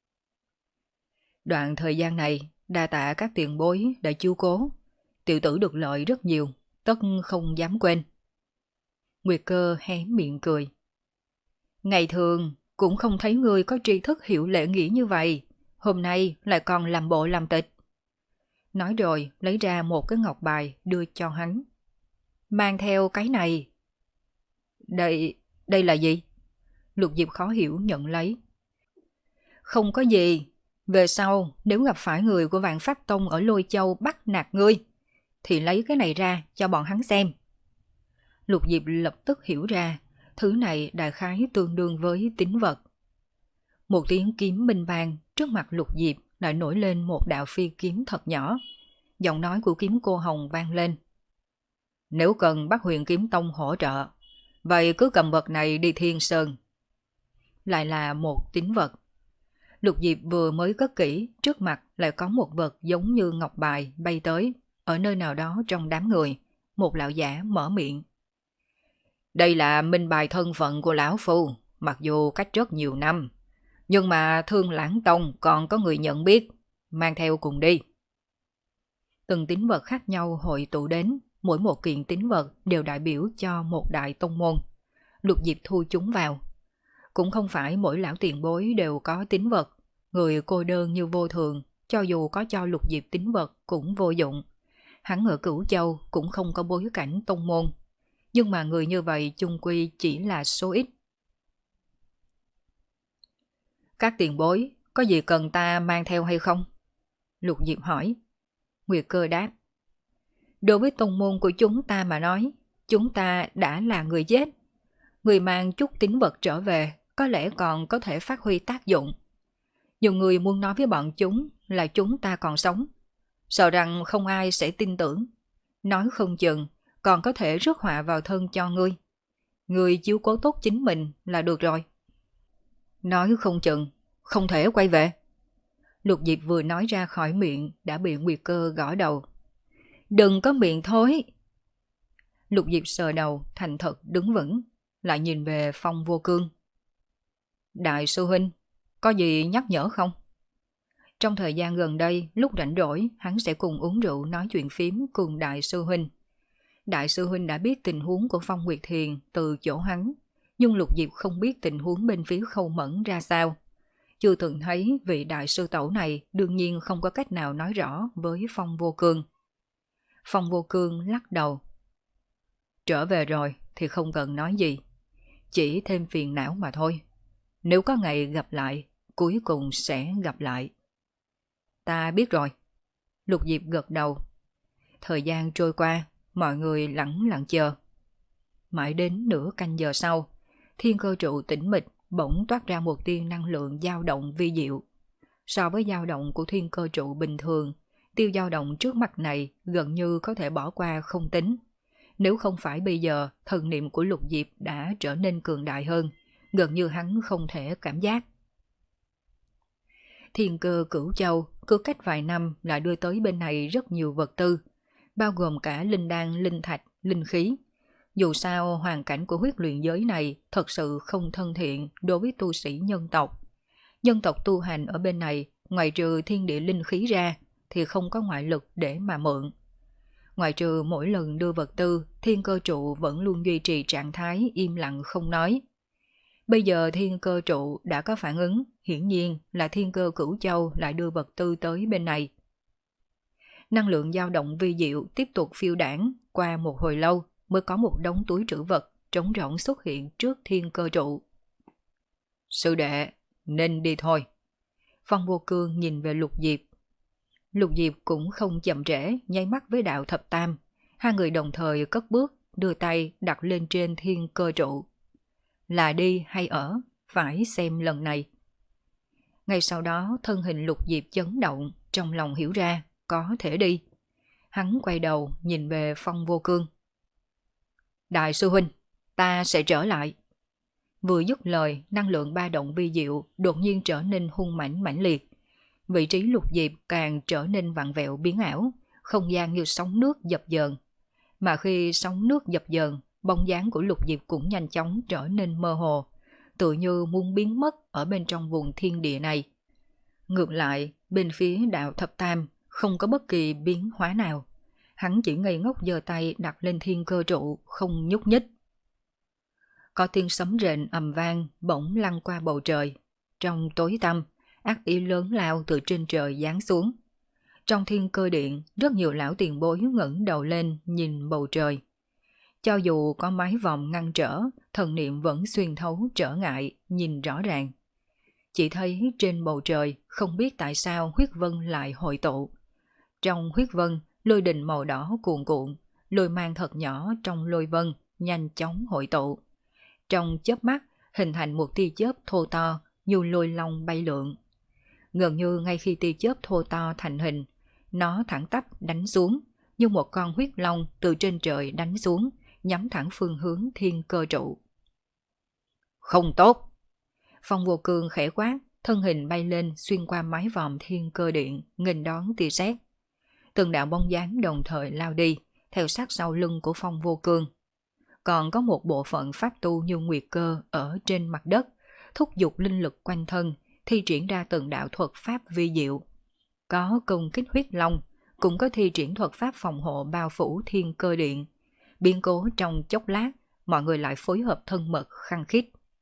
Đoạn thời gian này, đa tạ các tiền bối đã chiếu cố. Tiểu tử được lợi rất nhiều, tất không dám quên. Nguyệt Cơ hé miệng cười. Ngày thường cũng không thấy ngươi có tri thức hiểu lễ nghĩa như vậy, hôm nay lại còn làm bộ làm tịch. Nói rồi lấy ra một cái ngọc bài đưa cho hắn. Mang theo cái này. Đây, đây là gì? Lục Diệp khó hiểu nhận lấy. Không có gì, về sau nếu gặp phải người của Vạn Pháp Tông ở Lôi Châu bắt nạt ngươi, thì lấy cái này ra cho bọn hắn xem. Lục Diệp lập tức hiểu ra, thứ này đại khái tương đương với tín vật. Một tiếng kiếm minh vang, trước mặt Lục Diệp lại nổi lên một đạo phi kiếm thật nhỏ. Giọng nói của kiếm cô Hồng vang lên. Nếu cần bắt Huyền Kiếm Tông hỗ trợ, vậy cứ cầm vật này đi Thiên Sơn. Lại là một tín vật. Lục Diệp vừa mới cất kỹ, trước mặt lại có một vật giống như ngọc bài bay tới, ở nơi nào đó trong đám người. Một lão giả mở miệng. Đây là minh bài thân phận của lão phu, mặc dù cách rất nhiều năm, nhưng mà Thương Lãng Tông còn có người nhận biết, mang theo cùng đi. Từng tín vật khác nhau hội tụ đến, mỗi một kiện tín vật đều đại biểu cho một đại tông môn. Lục Diệp thu chúng vào. Cũng không phải mỗi lão tiền bối đều có tín vật, người cô đơn như Vô Thường, cho dù có cho Lục Diệp tín vật cũng vô dụng. Hắn ở Cửu Châu cũng không có bối cảnh tông môn, nhưng mà người như vậy chung quy chỉ là số ít. Các tiền bối, có gì cần ta mang theo hay không? Lục Diệp hỏi. Nguyệt Cơ đáp. Đối với tông môn của chúng ta mà nói, chúng ta đã là người chết. Người mang chút tín vật trở về, có lẽ còn có thể phát huy tác dụng. Nhiều người muốn nói với bọn chúng là chúng ta còn sống, sợ rằng không ai sẽ tin tưởng. Nói không chừng, còn có thể rước họa vào thân cho ngươi. Ngươi chiếu cố tốt chính mình là được rồi. Nói không chừng, không thể quay về. Lục Diệp vừa nói ra khỏi miệng đã bị Nguyệt Cơ gõ đầu. Đừng có miệng thối. Lục Diệp sờ đầu, thành thật đứng vững, lại nhìn về Phong Vô Cương. Đại sư huynh, có gì nhắc nhở không? Trong thời gian gần đây, lúc rảnh rỗi, hắn sẽ cùng uống rượu nói chuyện phím cùng Đại sư huynh. Đại sư huynh đã biết tình huống của Phong Nguyệt Thiền từ chỗ hắn, nhưng Lục Diệp không biết tình huống bên phía Khâu Mẫn ra sao. Chưa từng thấy vị đại sư tẩu này, đương nhiên không có cách nào nói rõ với Phong Vô Cương. Phong Vô Cương lắc đầu. Trở về rồi thì không cần nói gì, chỉ thêm phiền não mà thôi. Nếu có ngày gặp lại, cuối cùng sẽ gặp lại. Ta biết rồi. Lục Diệp gật đầu. Thời gian trôi qua, mọi người lặng lặng chờ. Mãi đến nửa canh giờ sau, thiên cơ trụ tĩnh mịch bỗng toát ra một tia năng lượng dao động vi diệu. So với dao động của thiên cơ trụ bình thường, tiêu dao động trước mặt này gần như có thể bỏ qua không tính. Nếu không phải bây giờ thần niệm của Lục Diệp đã trở nên cường đại hơn, gần như hắn không thể cảm giác. Thiên cơ Cửu Châu cứ cách vài năm lại đưa tới bên này rất nhiều vật tư, bao gồm cả linh đan, linh thạch, linh khí. Dù sao hoàn cảnh của huyết luyện giới này thật sự không thân thiện đối với tu sĩ nhân tộc. Nhân tộc tu hành ở bên này, ngoài trừ thiên địa linh khí ra, thì không có ngoại lực để mà mượn. Ngoại trừ mỗi lần đưa vật tư, thiên cơ trụ vẫn luôn duy trì trạng thái im lặng không nói. Bây giờ thiên cơ trụ đã có phản ứng, hiển nhiên là thiên cơ cửu châu lại đưa vật tư tới bên này. Năng lượng dao động vi diệu tiếp tục phiêu đảng, qua một hồi lâu mới có một đống túi trữ vật trống rỗng xuất hiện trước thiên cơ trụ. Sư đệ, nên đi thôi. Phong Vô Cương nhìn về Lục Diệp. Lục Diệp cũng không chậm trễ, nháy mắt với Đạo Thập Tam. Hai người đồng thời cất bước, đưa tay đặt lên trên thiên cơ trụ. Là đi hay ở, phải xem lần này. Ngay sau đó thân hình Lục Diệp chấn động, trong lòng hiểu ra, có thể đi. Hắn quay đầu nhìn về Phong Vô Cương. Đại sư huynh, ta sẽ trở lại. Vừa dứt lời, năng lượng ba động vi diệu đột nhiên trở nên hung mãnh mãnh liệt. Vị trí Lục Diệp càng trở nên vặn vẹo biến ảo, không gian như sóng nước dập dờn. Mà khi sóng nước dập dờn, bóng dáng của Lục Diệp cũng nhanh chóng trở nên mơ hồ, tự như muốn biến mất ở bên trong vùng thiên địa này. Ngược lại, bên phía Đạo Thập Tam không có bất kỳ biến hóa nào. Hắn chỉ ngây ngốc giơ tay đặt lên thiên cơ trụ, không nhúc nhích. Có tiếng sấm rền ầm vang bỗng lăn qua bầu trời. Trong tối tăm, ác ý lớn lao từ trên trời giáng xuống. Trong thiên cơ điện, rất nhiều lão tiền bối ngẩng đầu lên nhìn bầu trời. Cho dù có mái vòm ngăn trở, thần niệm vẫn xuyên thấu trở ngại, nhìn rõ ràng. Chỉ thấy trên bầu trời không biết tại sao huyết vân lại hội tụ. Trong huyết vân, lôi đình màu đỏ cuồn cuộn, lôi mang thật nhỏ trong lôi vân nhanh chóng hội tụ. Trong chớp mắt hình thành một tia chớp thô to như lôi long bay lượn. Gần như ngay khi tia chớp thô to thành hình, nó thẳng tắp đánh xuống như một con huyết long từ trên trời đánh xuống, nhắm thẳng phương hướng thiên cơ trụ. Không tốt! Phong Vô Cương khẽ quát, thân hình bay lên xuyên qua mái vòm thiên cơ điện, nghênh đón tia sét. Từng đạo bóng dáng đồng thời lao đi, theo sát sau lưng của Phong Vô Cương. Còn có một bộ phận pháp tu như Nguyệt Cơ ở trên mặt đất, thúc giục linh lực quanh thân, thi triển ra từng đạo thuật pháp vi diệu. Có công kích huyết long, cũng có thi triển thuật pháp phòng hộ bao phủ thiên cơ điện. Biến cố trong chốc lát, mọi người lại phối hợp thân mật khăng khít.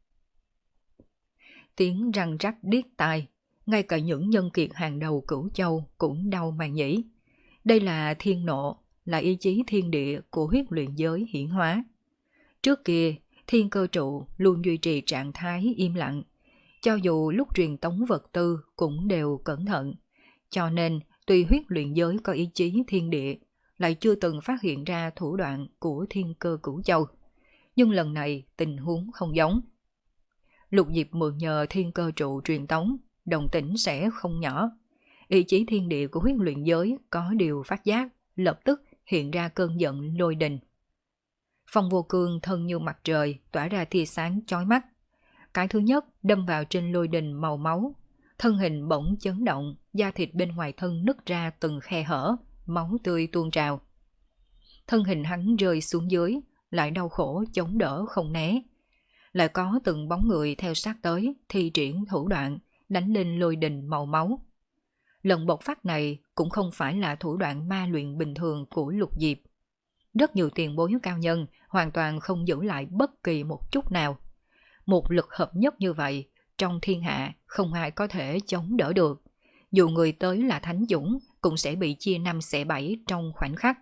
Tiếng răng rắc điếc tai, ngay cả những nhân kiệt hàng đầu Cửu Châu cũng đau màng nhĩ. Đây là thiên nộ, là ý chí thiên địa của huyết luyện giới hiển hóa. Trước kia, thiên cơ trụ luôn duy trì trạng thái im lặng, cho dù lúc truyền tống vật tư cũng đều cẩn thận. Cho nên, tuy huyết luyện giới có ý chí thiên địa, lại chưa từng phát hiện ra thủ đoạn của thiên cơ Cửu Châu. Nhưng lần này tình huống không giống. Lục Diệp mượn nhờ thiên cơ trụ truyền tống, đồng tĩnh sẽ không nhỏ. Ý chí thiên địa của huyết luyện giới có điều phát giác, lập tức hiện ra cơn giận lôi đình. Phong Vô Cương thân như mặt trời, tỏa ra tia sáng chói mắt. Cái thứ nhất đâm vào trên lôi đình màu máu. Thân hình bỗng chấn động, da thịt bên ngoài thân nứt ra từng khe hở, máu tươi tuôn trào. Thân hình hắn rơi xuống dưới, lại đau khổ chống đỡ không né. Lại có từng bóng người theo sát tới, thi triển thủ đoạn, đánh lên lôi đình màu máu. Lần bộc phát này cũng không phải là thủ đoạn ma luyện bình thường của Lục Diệp. Rất nhiều tiền bối cao nhân hoàn toàn không giữ lại bất kỳ một chút nào. Một lực hợp nhất như vậy, trong thiên hạ không ai có thể chống đỡ được. Dù người tới là thánh dũng cũng sẽ bị chia năm xẻ bảy trong khoảnh khắc.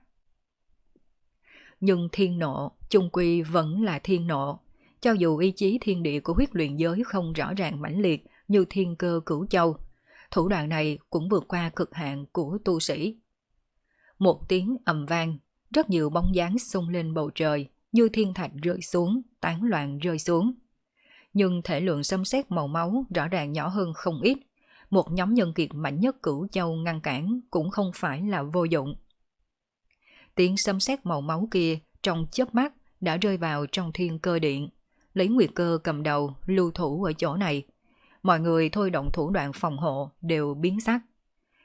Nhưng thiên nộ, chung quy vẫn là thiên nộ. Cho dù ý chí thiên địa của huyết luyện giới không rõ ràng mãnh liệt như thiên cơ Cửu Châu, thủ đoạn này cũng vượt qua cực hạn của tu sĩ. Một tiếng ầm vang, rất nhiều bóng dáng xông lên bầu trời như thiên thạch rơi xuống, tán loạn rơi xuống. Nhưng thể lượng xâm xét màu máu rõ ràng nhỏ hơn không ít. Một nhóm nhân kiệt mạnh nhất Cửu Châu ngăn cản cũng không phải là vô dụng. Tiếng xâm xét màu máu kia trong chớp mắt đã rơi vào trong thiên cơ điện. Lấy Nguyệt Cơ cầm đầu lưu thủ ở chỗ này. Mọi người thôi động thủ đoạn phòng hộ đều biến sắc.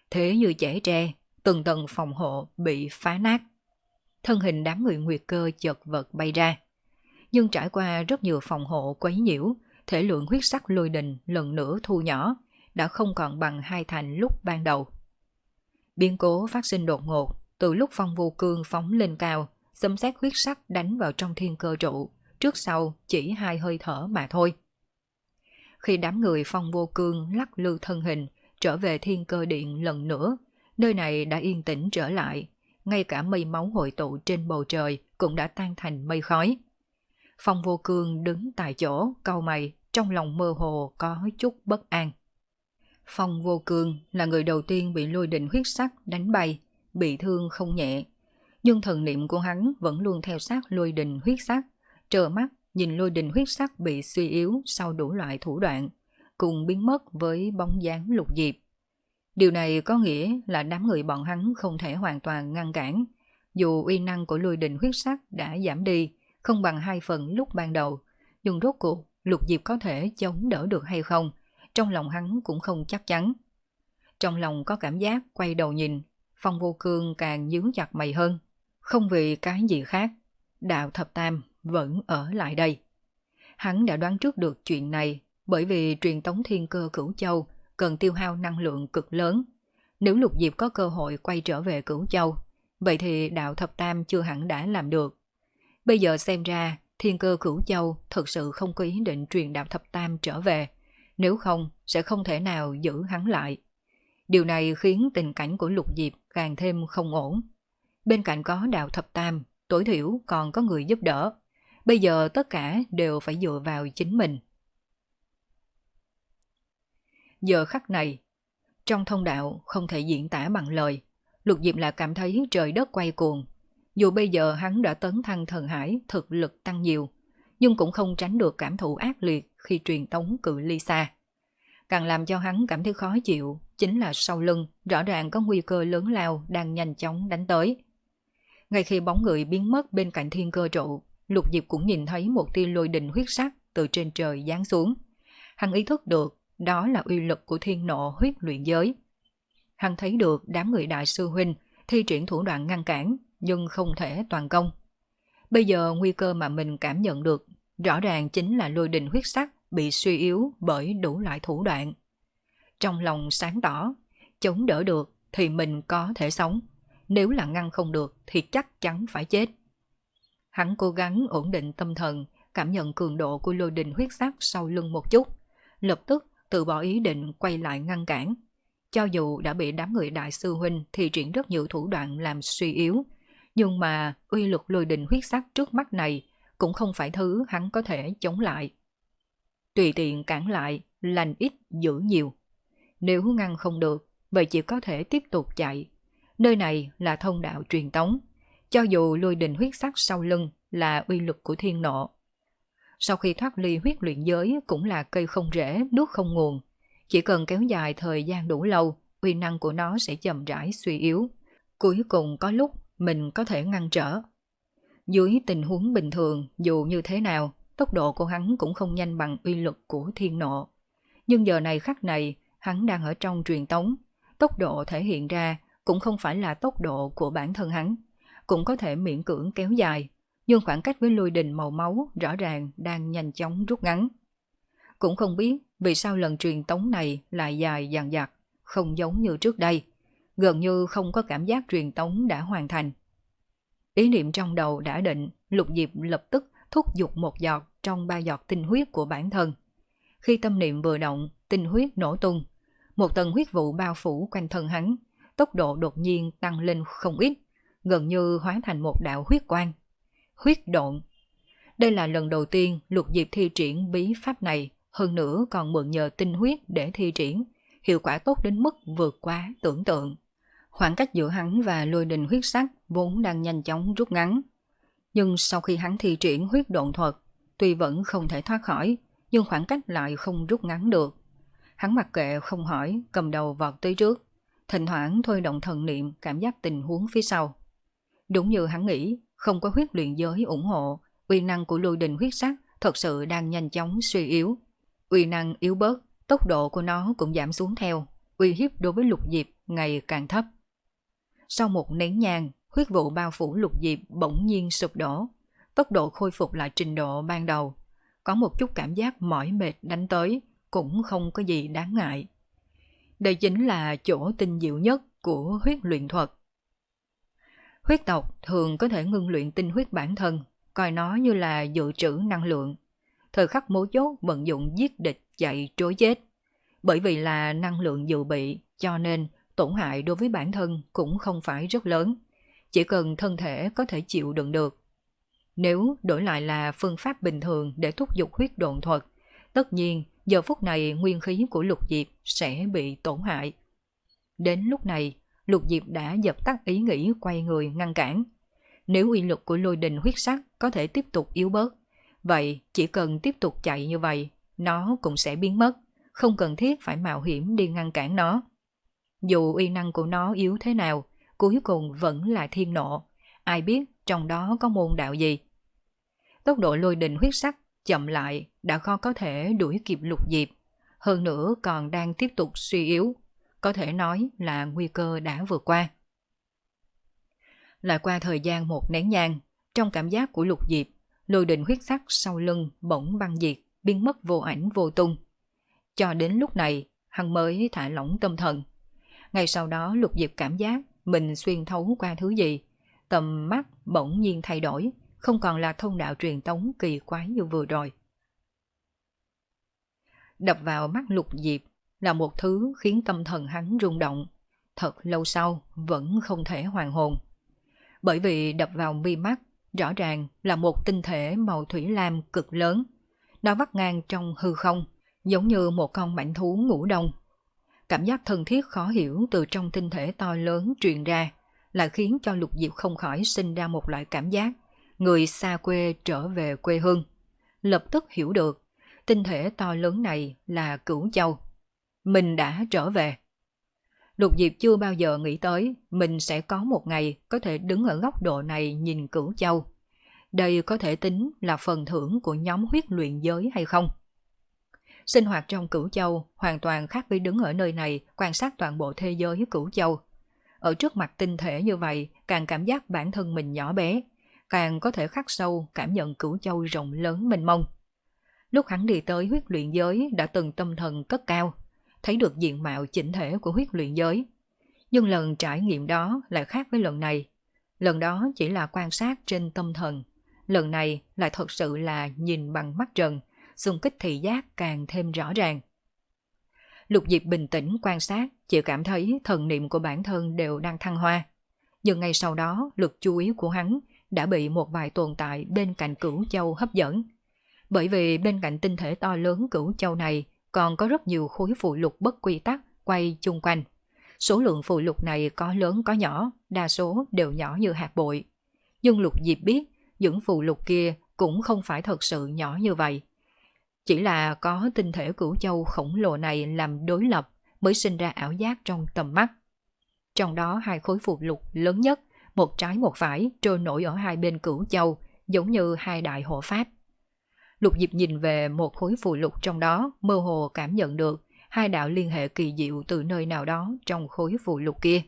thế như chẻ tre, từng tầng phòng hộ bị phá nát. Thân hình đám người Nguyệt Cơ chật vật bay ra. Nhưng trải qua rất nhiều phòng hộ quấy nhiễu, thể lượng huyết sắc lôi đình lần nữa thu nhỏ, đã không còn bằng hai thành lúc ban đầu. Biến cố phát sinh đột ngột, từ lúc Phong Vô Cương phóng lên cao, xâm xét huyết sắc đánh vào trong thiên cơ trụ, trước sau chỉ hai hơi thở mà thôi. Khi đám người Phong Vô Cương lắc lư thân hình, trở về thiên cơ điện lần nữa, nơi này đã yên tĩnh trở lại, ngay cả mây máu hội tụ trên bầu trời cũng đã tan thành mây khói. Phong Vô Cương đứng tại chỗ, cau mày, trong lòng mơ hồ có chút bất an. Phong Vô Cương là người đầu tiên bị lôi đình huyết sắc đánh bay, bị thương không nhẹ. Nhưng thần niệm của hắn vẫn luôn theo sát lôi đình huyết sắc, trơ mắt nhìn lôi đình huyết sắc bị suy yếu sau đủ loại thủ đoạn, cùng biến mất với bóng dáng Lục Diệp. Điều này có nghĩa là đám người bọn hắn không thể hoàn toàn ngăn cản, dù uy năng của lôi đình huyết sắc đã giảm đi, không bằng hai phần lúc ban đầu, nhưng rốt cuộc Lục Diệp có thể chống đỡ được hay không, trong lòng hắn cũng không chắc chắn. Trong lòng có cảm giác quay đầu nhìn, Phong Vô Cương càng nhướng chặt mày hơn. Không vì cái gì khác, Đạo Thập Tam vẫn ở lại đây. Hắn đã đoán trước được chuyện này, bởi vì truyền tống thiên cơ Cửu Châu cần tiêu hao năng lượng cực lớn. Nếu Lục Diệp có cơ hội quay trở về Cửu Châu, vậy thì Đạo Thập Tam chưa hẳn đã làm được. Bây giờ xem ra, thiên cơ Cửu Châu thực sự không có ý định truyền Đạo Thập Tam trở về, nếu không sẽ không thể nào giữ hắn lại. Điều này khiến tình cảnh của Lục Diệp càng thêm không ổn. Bên cạnh có Đạo Thập Tam, tối thiểu còn có người giúp đỡ. Bây giờ tất cả đều phải dựa vào chính mình. Giờ khắc này, trong thông đạo không thể diễn tả bằng lời, Lục Diệp là cảm thấy trời đất quay cuồng. Dù bây giờ hắn đã tấn thăng thần hải, thực lực tăng nhiều, nhưng cũng không tránh được cảm thụ ác liệt khi truyền tống cự ly xa. Càng làm cho hắn cảm thấy khó chịu chính là sau lưng rõ ràng có nguy cơ lớn lao đang nhanh chóng đánh tới. Ngay khi bóng người biến mất bên cạnh thiên cơ trụ, Lục Diệp cũng nhìn thấy một tia lôi đình huyết sắc từ trên trời giáng xuống. Hắn ý thức được đó là uy lực của thiên nộ huyết luyện giới. Hắn thấy được đám người đại sư huynh thi triển thủ đoạn ngăn cản, nhưng không thể toàn công. Bây giờ nguy cơ mà mình cảm nhận được rõ ràng chính là lôi đình huyết sắc bị suy yếu bởi đủ loại thủ đoạn. Trong lòng sáng tỏ, chống đỡ được thì mình có thể sống, nếu là ngăn không được thì chắc chắn phải chết. Hắn cố gắng ổn định tâm thần, cảm nhận cường độ của lôi đình huyết sắc sau lưng một chút, lập tức từ bỏ ý định quay lại ngăn cản. Cho dù đã bị đám người đại sư huynh thi triển rất nhiều thủ đoạn làm suy yếu, nhưng mà uy lực lôi đình huyết sắc trước mắt này cũng không phải thứ hắn có thể chống lại. Tùy tiện cản lại, lành ít giữ nhiều. Nếu ngăn không được, vậy chỉ có thể tiếp tục chạy. Nơi này là thông đạo truyền tống, cho dù lôi đình huyết sắc sau lưng là uy lực của thiên nộ. Sau khi thoát ly huyết luyện giới cũng là cây không rễ, nước không nguồn. Chỉ cần kéo dài thời gian đủ lâu, uy năng của nó sẽ chậm rãi suy yếu. Cuối cùng có lúc mình có thể ngăn trở. Dưới tình huống bình thường, dù như thế nào, tốc độ của hắn cũng không nhanh bằng uy lực của thiên nộ. Nhưng giờ này khắc này, hắn đang ở trong truyền tống. Tốc độ thể hiện ra cũng không phải là tốc độ của bản thân hắn, cũng có thể miễn cưỡng kéo dài, nhưng khoảng cách với lôi đình màu máu rõ ràng đang nhanh chóng rút ngắn. Cũng không biết vì sao lần truyền tống này lại dài dằng dặc, không giống như trước đây, gần như không có cảm giác truyền tống đã hoàn thành. Ý niệm trong đầu đã định, Lục Diệp lập tức thúc giục một giọt trong ba giọt tinh huyết của bản thân. Khi tâm niệm vừa động, tinh huyết nổ tung, một tầng huyết vụ bao phủ quanh thân hắn, tốc độ đột nhiên tăng lên không ít, gần như hóa thành một đạo huyết quang. Huyết độn. Đây là lần đầu tiên Lục Diệp thi triển bí pháp này, hơn nữa còn mượn nhờ tinh huyết để thi triển, hiệu quả tốt đến mức vượt quá tưởng tượng. Khoảng cách giữa hắn và lôi đình huyết sắc vốn đang nhanh chóng rút ngắn. Nhưng sau khi hắn thi triển huyết độn thuật, tuy vẫn không thể thoát khỏi, nhưng khoảng cách lại không rút ngắn được. Hắn mặc kệ không hỏi, cầm đầu vọt tới trước, thỉnh thoảng thôi động thần niệm cảm giác tình huống phía sau. Đúng như hắn nghĩ, không có huyết luyện giới ủng hộ, uy năng của lôi đình huyết sắc thật sự đang nhanh chóng suy yếu. Uy năng yếu bớt, tốc độ của nó cũng giảm xuống theo, uy hiếp đối với Lục Diệp ngày càng thấp. Sau một nén nhang, huyết vụ bao phủ Lục Diệp bỗng nhiên sụp đổ, tốc độ khôi phục lại trình độ ban đầu. Có một chút cảm giác mỏi mệt đánh tới, cũng không có gì đáng ngại. Đây chính là chỗ tinh diệu nhất của huyết luyện thuật. Huyết tộc thường có thể ngưng luyện tinh huyết bản thân, coi nó như là dự trữ năng lượng. Thời khắc mấu chốt vận dụng giết địch chạy trối chết. Bởi vì là năng lượng dự bị, cho nên tổn hại đối với bản thân cũng không phải rất lớn. Chỉ cần thân thể có thể chịu đựng được. Nếu đổi lại là phương pháp bình thường để thúc giục huyết độn thuật, tất nhiên giờ phút này nguyên khí của Lục Diệp sẽ bị tổn hại. Đến lúc này, Lục Diệp đã dập tắt ý nghĩ quay người ngăn cản. Nếu uy lực của lôi đình huyết sắc có thể tiếp tục yếu bớt, vậy chỉ cần tiếp tục chạy như vậy, nó cũng sẽ biến mất, không cần thiết phải mạo hiểm đi ngăn cản nó. Dù uy năng của nó yếu thế nào, cuối cùng vẫn là thiên nộ, ai biết trong đó có môn đạo gì. Tốc độ lôi đình huyết sắc chậm lại đã khó có thể đuổi kịp Lục Diệp, hơn nữa còn đang tiếp tục suy yếu, có thể nói là nguy cơ đã vượt qua. Lại qua thời gian một nén nhang, trong cảm giác của Lục Diệp, lôi đình huyết sắc sau lưng bỗng băng diệt, biến mất vô ảnh vô tung. Cho đến lúc này, hắn mới thả lỏng tâm thần. Ngay sau đó Lục Diệp cảm giác mình xuyên thấu qua thứ gì, tầm mắt bỗng nhiên thay đổi, không còn là thông đạo truyền tống kỳ quái như vừa rồi. Đập vào mắt Lục Diệp là một thứ khiến tâm thần hắn rung động, thật lâu sau vẫn không thể hoàn hồn. Bởi vì đập vào mi mắt, rõ ràng là một tinh thể màu thủy lam cực lớn. Nó vắt ngang trong hư không, giống như một con mãnh thú ngủ đông. Cảm giác thân thiết khó hiểu từ trong tinh thể to lớn truyền ra, lại khiến cho Lục Diệp không khỏi sinh ra một loại cảm giác người xa quê trở về quê hương. Lập tức hiểu được, tinh thể to lớn này là Cửu Châu. Mình đã trở về. Lục Diệp chưa bao giờ nghĩ tới mình sẽ có một ngày có thể đứng ở góc độ này nhìn Cửu Châu. Đây có thể tính là phần thưởng của nhóm huyết luyện giới hay không? Sinh hoạt trong Cửu Châu hoàn toàn khác với đứng ở nơi này quan sát toàn bộ thế giới Cửu Châu. Ở trước mặt tinh thể như vậy, càng cảm giác bản thân mình nhỏ bé, càng có thể khắc sâu cảm nhận Cửu Châu rộng lớn mênh mông. Lúc hắn đi tới huyết luyện giới đã từng tâm thần cất cao, thấy được diện mạo chỉnh thể của huyết luyện giới. Nhưng lần trải nghiệm đó lại khác với lần này. Lần đó chỉ là quan sát trên tâm thần, lần này lại thật sự là nhìn bằng mắt trần, xung kích thị giác càng thêm rõ ràng. Lục Diệp bình tĩnh quan sát, chỉ cảm thấy thần niệm của bản thân đều đang thăng hoa. Nhưng ngay sau đó, lực chú ý của hắn đã bị một vài tồn tại bên cạnh Cửu Châu hấp dẫn. Bởi vì bên cạnh tinh thể to lớn Cửu Châu này còn có rất nhiều khối phụ lục bất quy tắc quay chung quanh. Số lượng phụ lục này có lớn có nhỏ, đa số đều nhỏ như hạt bụi. Nhưng Lục Diệp biết, những phụ lục kia cũng không phải thật sự nhỏ như vậy. Chỉ là có tinh thể Cửu Châu khổng lồ này làm đối lập mới sinh ra ảo giác trong tầm mắt. Trong đó hai khối phụ lục lớn nhất, một trái một phải, trôi nổi ở hai bên Cửu Châu, giống như hai đại hộ pháp. Lục Diệp nhìn về một khối phụ lục trong đó, mơ hồ cảm nhận được hai đạo liên hệ kỳ diệu từ nơi nào đó trong khối phụ lục kia.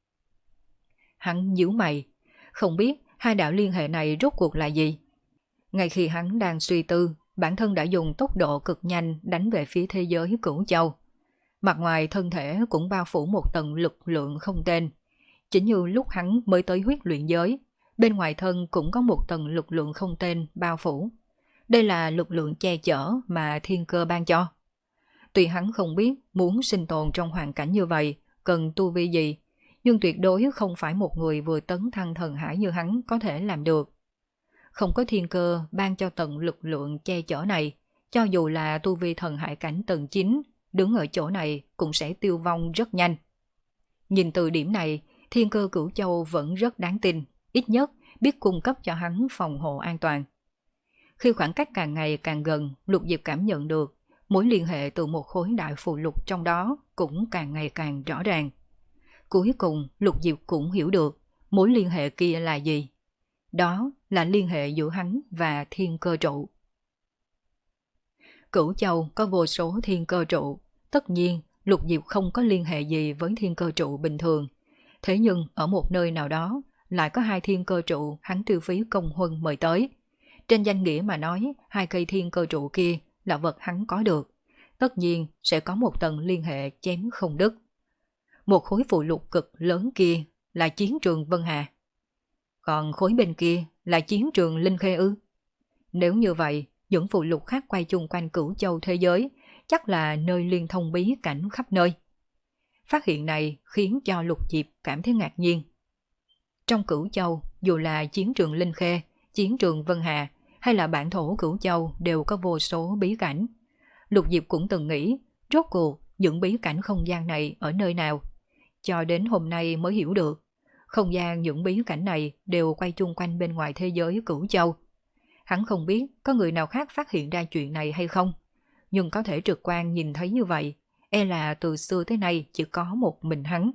Hắn nhíu mày, không biết hai đạo liên hệ này rốt cuộc là gì. Ngay khi hắn đang suy tư, bản thân đã dùng tốc độ cực nhanh đánh về phía thế giới Cửu Châu. Mặt ngoài thân thể cũng bao phủ một tầng lực lượng không tên. Chính như lúc hắn mới tới huyết luyện giới, bên ngoài thân cũng có một tầng lực lượng không tên bao phủ. Đây là lực lượng che chở mà thiên cơ ban cho. Tuy hắn không biết muốn sinh tồn trong hoàn cảnh như vậy cần tu vi gì, nhưng tuyệt đối không phải một người vừa tấn thăng thần hải như hắn có thể làm được. Không có thiên cơ ban cho tầng lực lượng che chở này, cho dù là tu vi thần hải cảnh tầng chín, đứng ở chỗ này cũng sẽ tiêu vong rất nhanh. Nhìn từ điểm này, thiên cơ Cửu Châu vẫn rất đáng tin, ít nhất biết cung cấp cho hắn phòng hộ an toàn. Khi khoảng cách càng ngày càng gần, Lục Diệp cảm nhận được mối liên hệ từ một khối đại phù lục trong đó cũng càng ngày càng rõ ràng. Cuối cùng, Lục Diệp cũng hiểu được mối liên hệ kia là gì. Đó là liên hệ giữa hắn và thiên cơ trụ. Cửu Châu có vô số thiên cơ trụ, tất nhiên Lục Diệp không có liên hệ gì với thiên cơ trụ bình thường. Thế nhưng ở một nơi nào đó lại có hai thiên cơ trụ hắn tiêu phí công huân mời tới. Trên danh nghĩa mà nói, hai cây thiên cơ trụ kia là vật hắn có được. Tất nhiên sẽ có một tầng liên hệ chém không đứt. Một khối phụ lục cực lớn kia là chiến trường Vân Hà. Còn khối bên kia là chiến trường Linh Khê ư? Nếu như vậy, những phụ lục khác quay chung quanh cửu châu thế giới chắc là nơi liên thông bí cảnh khắp nơi. Phát hiện này khiến cho Lục Diệp cảm thấy ngạc nhiên. Trong cửu châu, dù là chiến trường Linh Khê, chiến trường Vân Hà hay là bản thổ cửu châu đều có vô số bí cảnh. Lục Diệp cũng từng nghĩ, rốt cuộc những bí cảnh không gian này ở nơi nào. Cho đến hôm nay mới hiểu được, không gian những bí cảnh này đều quay chung quanh bên ngoài thế giới cửu châu. Hắn không biết có người nào khác phát hiện ra chuyện này hay không, nhưng có thể trực quan nhìn thấy như vậy, e là từ xưa tới nay chỉ có một mình hắn.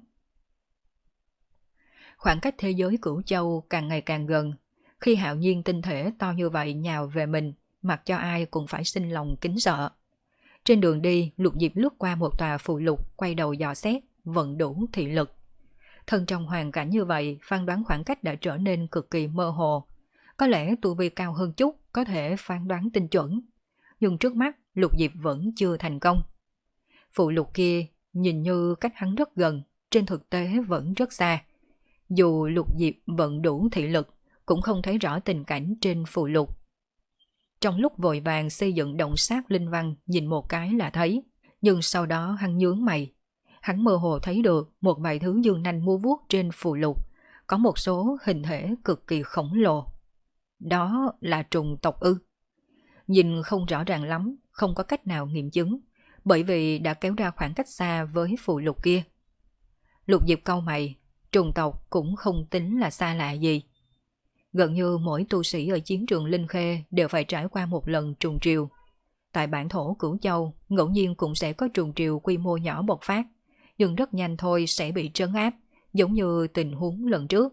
Khoảng cách thế giới cửu châu càng ngày càng gần, khi hạo nhiên tinh thể to như vậy nhào về mình, mặc cho ai cũng phải sinh lòng kính sợ. Trên đường đi, Lục Diệp lướt qua một tòa phù lục, quay đầu dò xét, vận đủ thị lực. Thân trong hoàn cảnh như vậy, phán đoán khoảng cách đã trở nên cực kỳ mơ hồ. Có lẽ tu vi cao hơn chút, có thể phán đoán tinh chuẩn. Nhưng trước mắt, Lục Diệp vẫn chưa thành công. Phù lục kia nhìn như cách hắn rất gần, trên thực tế vẫn rất xa. Dù Lục Diệp vận đủ thị lực, cũng không thấy rõ tình cảnh trên phù lục. Trong lúc vội vàng xây dựng động sát linh văn nhìn một cái là thấy, nhưng sau đó hắn nhướng mày. Hắn mơ hồ thấy được một vài thứ dương nanh múa vuốt trên phù lục, có một số hình thể cực kỳ khổng lồ. Đó là trùng tộc ư. Nhìn không rõ ràng lắm, không có cách nào nghiệm chứng, bởi vì đã kéo ra khoảng cách xa với phù lục kia. Lục Diệp cau mày, trùng tộc cũng không tính là xa lạ gì. Gần như mỗi tu sĩ ở chiến trường Linh Khê đều phải trải qua một lần trùng triều. Tại bản thổ Cửu Châu, ngẫu nhiên cũng sẽ có trùng triều quy mô nhỏ bộc phát, nhưng rất nhanh thôi sẽ bị trấn áp, giống như tình huống lần trước.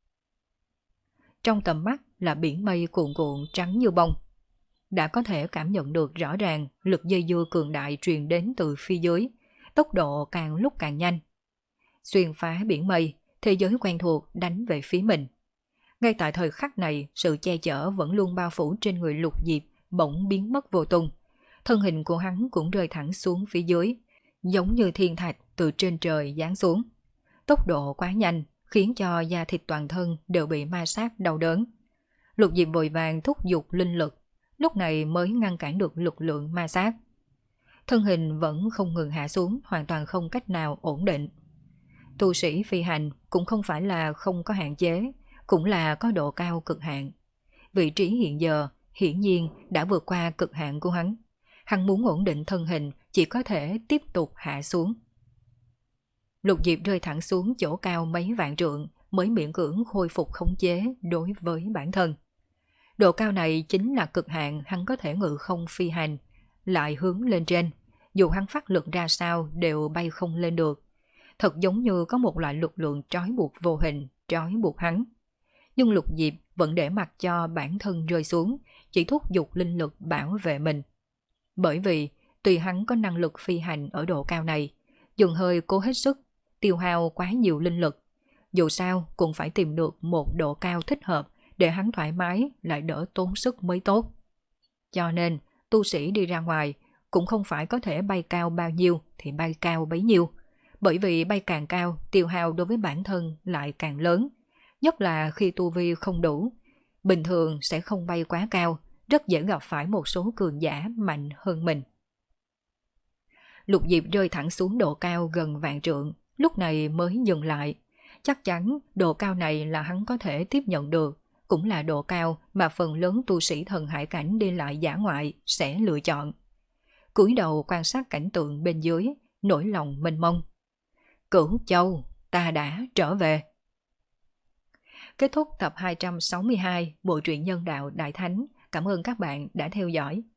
Trong tầm mắt là biển mây cuồn cuộn trắng như bông. Đã có thể cảm nhận được rõ ràng lực dây dưa cường đại truyền đến từ phía dưới, tốc độ càng lúc càng nhanh. Xuyên phá biển mây, thế giới quen thuộc đánh về phía mình. Ngay tại thời khắc này, sự che chở vẫn luôn bao phủ trên người Lục Diệp bỗng biến mất vô tung. Thân hình của hắn cũng rơi thẳng xuống phía dưới, giống như thiên thạch từ trên trời giáng xuống. Tốc độ quá nhanh, khiến cho da thịt toàn thân đều bị ma sát đau đớn. Lục Diệp vội vàng thúc giục linh lực, lúc này mới ngăn cản được lực lượng ma sát. Thân hình vẫn không ngừng hạ xuống, hoàn toàn không cách nào ổn định. Tu sĩ phi hành cũng không phải là không có hạn chế, cũng là có độ cao cực hạn. Vị trí hiện giờ hiển nhiên đã vượt qua cực hạn của hắn. Hắn muốn ổn định thân hình chỉ có thể tiếp tục hạ xuống. Lục Diệp rơi thẳng xuống chỗ cao mấy vạn trượng mới miễn cưỡng khôi phục khống chế đối với bản thân. Độ cao này chính là cực hạn hắn có thể ngự không phi hành, lại hướng lên trên. Dù hắn phát lực ra sao đều bay không lên được. Thật giống như có một loại lực lượng trói buộc vô hình, trói buộc hắn. Nhưng Lục Diệp vẫn để mặc cho bản thân rơi xuống, chỉ thúc giục linh lực bảo vệ mình. Bởi vì, tuy hắn có năng lực phi hành ở độ cao này, dừng hơi cố hết sức, tiêu hao quá nhiều linh lực. Dù sao cũng phải tìm được một độ cao thích hợp để hắn thoải mái lại đỡ tốn sức mới tốt. Cho nên, tu sĩ đi ra ngoài cũng không phải có thể bay cao bao nhiêu thì bay cao bấy nhiêu. Bởi vì bay càng cao, tiêu hao đối với bản thân lại càng lớn. Nhất là khi tu vi không đủ. Bình thường sẽ không bay quá cao, rất dễ gặp phải một số cường giả mạnh hơn mình. Lục Diệp rơi thẳng xuống độ cao gần vạn trượng, lúc này mới dừng lại. Chắc chắn độ cao này là hắn có thể tiếp nhận được, cũng là độ cao mà phần lớn tu sĩ thần hải cảnh đi lại dã ngoại sẽ lựa chọn. Cúi đầu quan sát cảnh tượng bên dưới, nỗi lòng mênh mông. Cửu Châu, ta đã trở về. Kết thúc tập hai trăm sáu mươi hai Bộ truyện Nhân Đạo Đại Thánh. Cảm ơn các bạn đã theo dõi.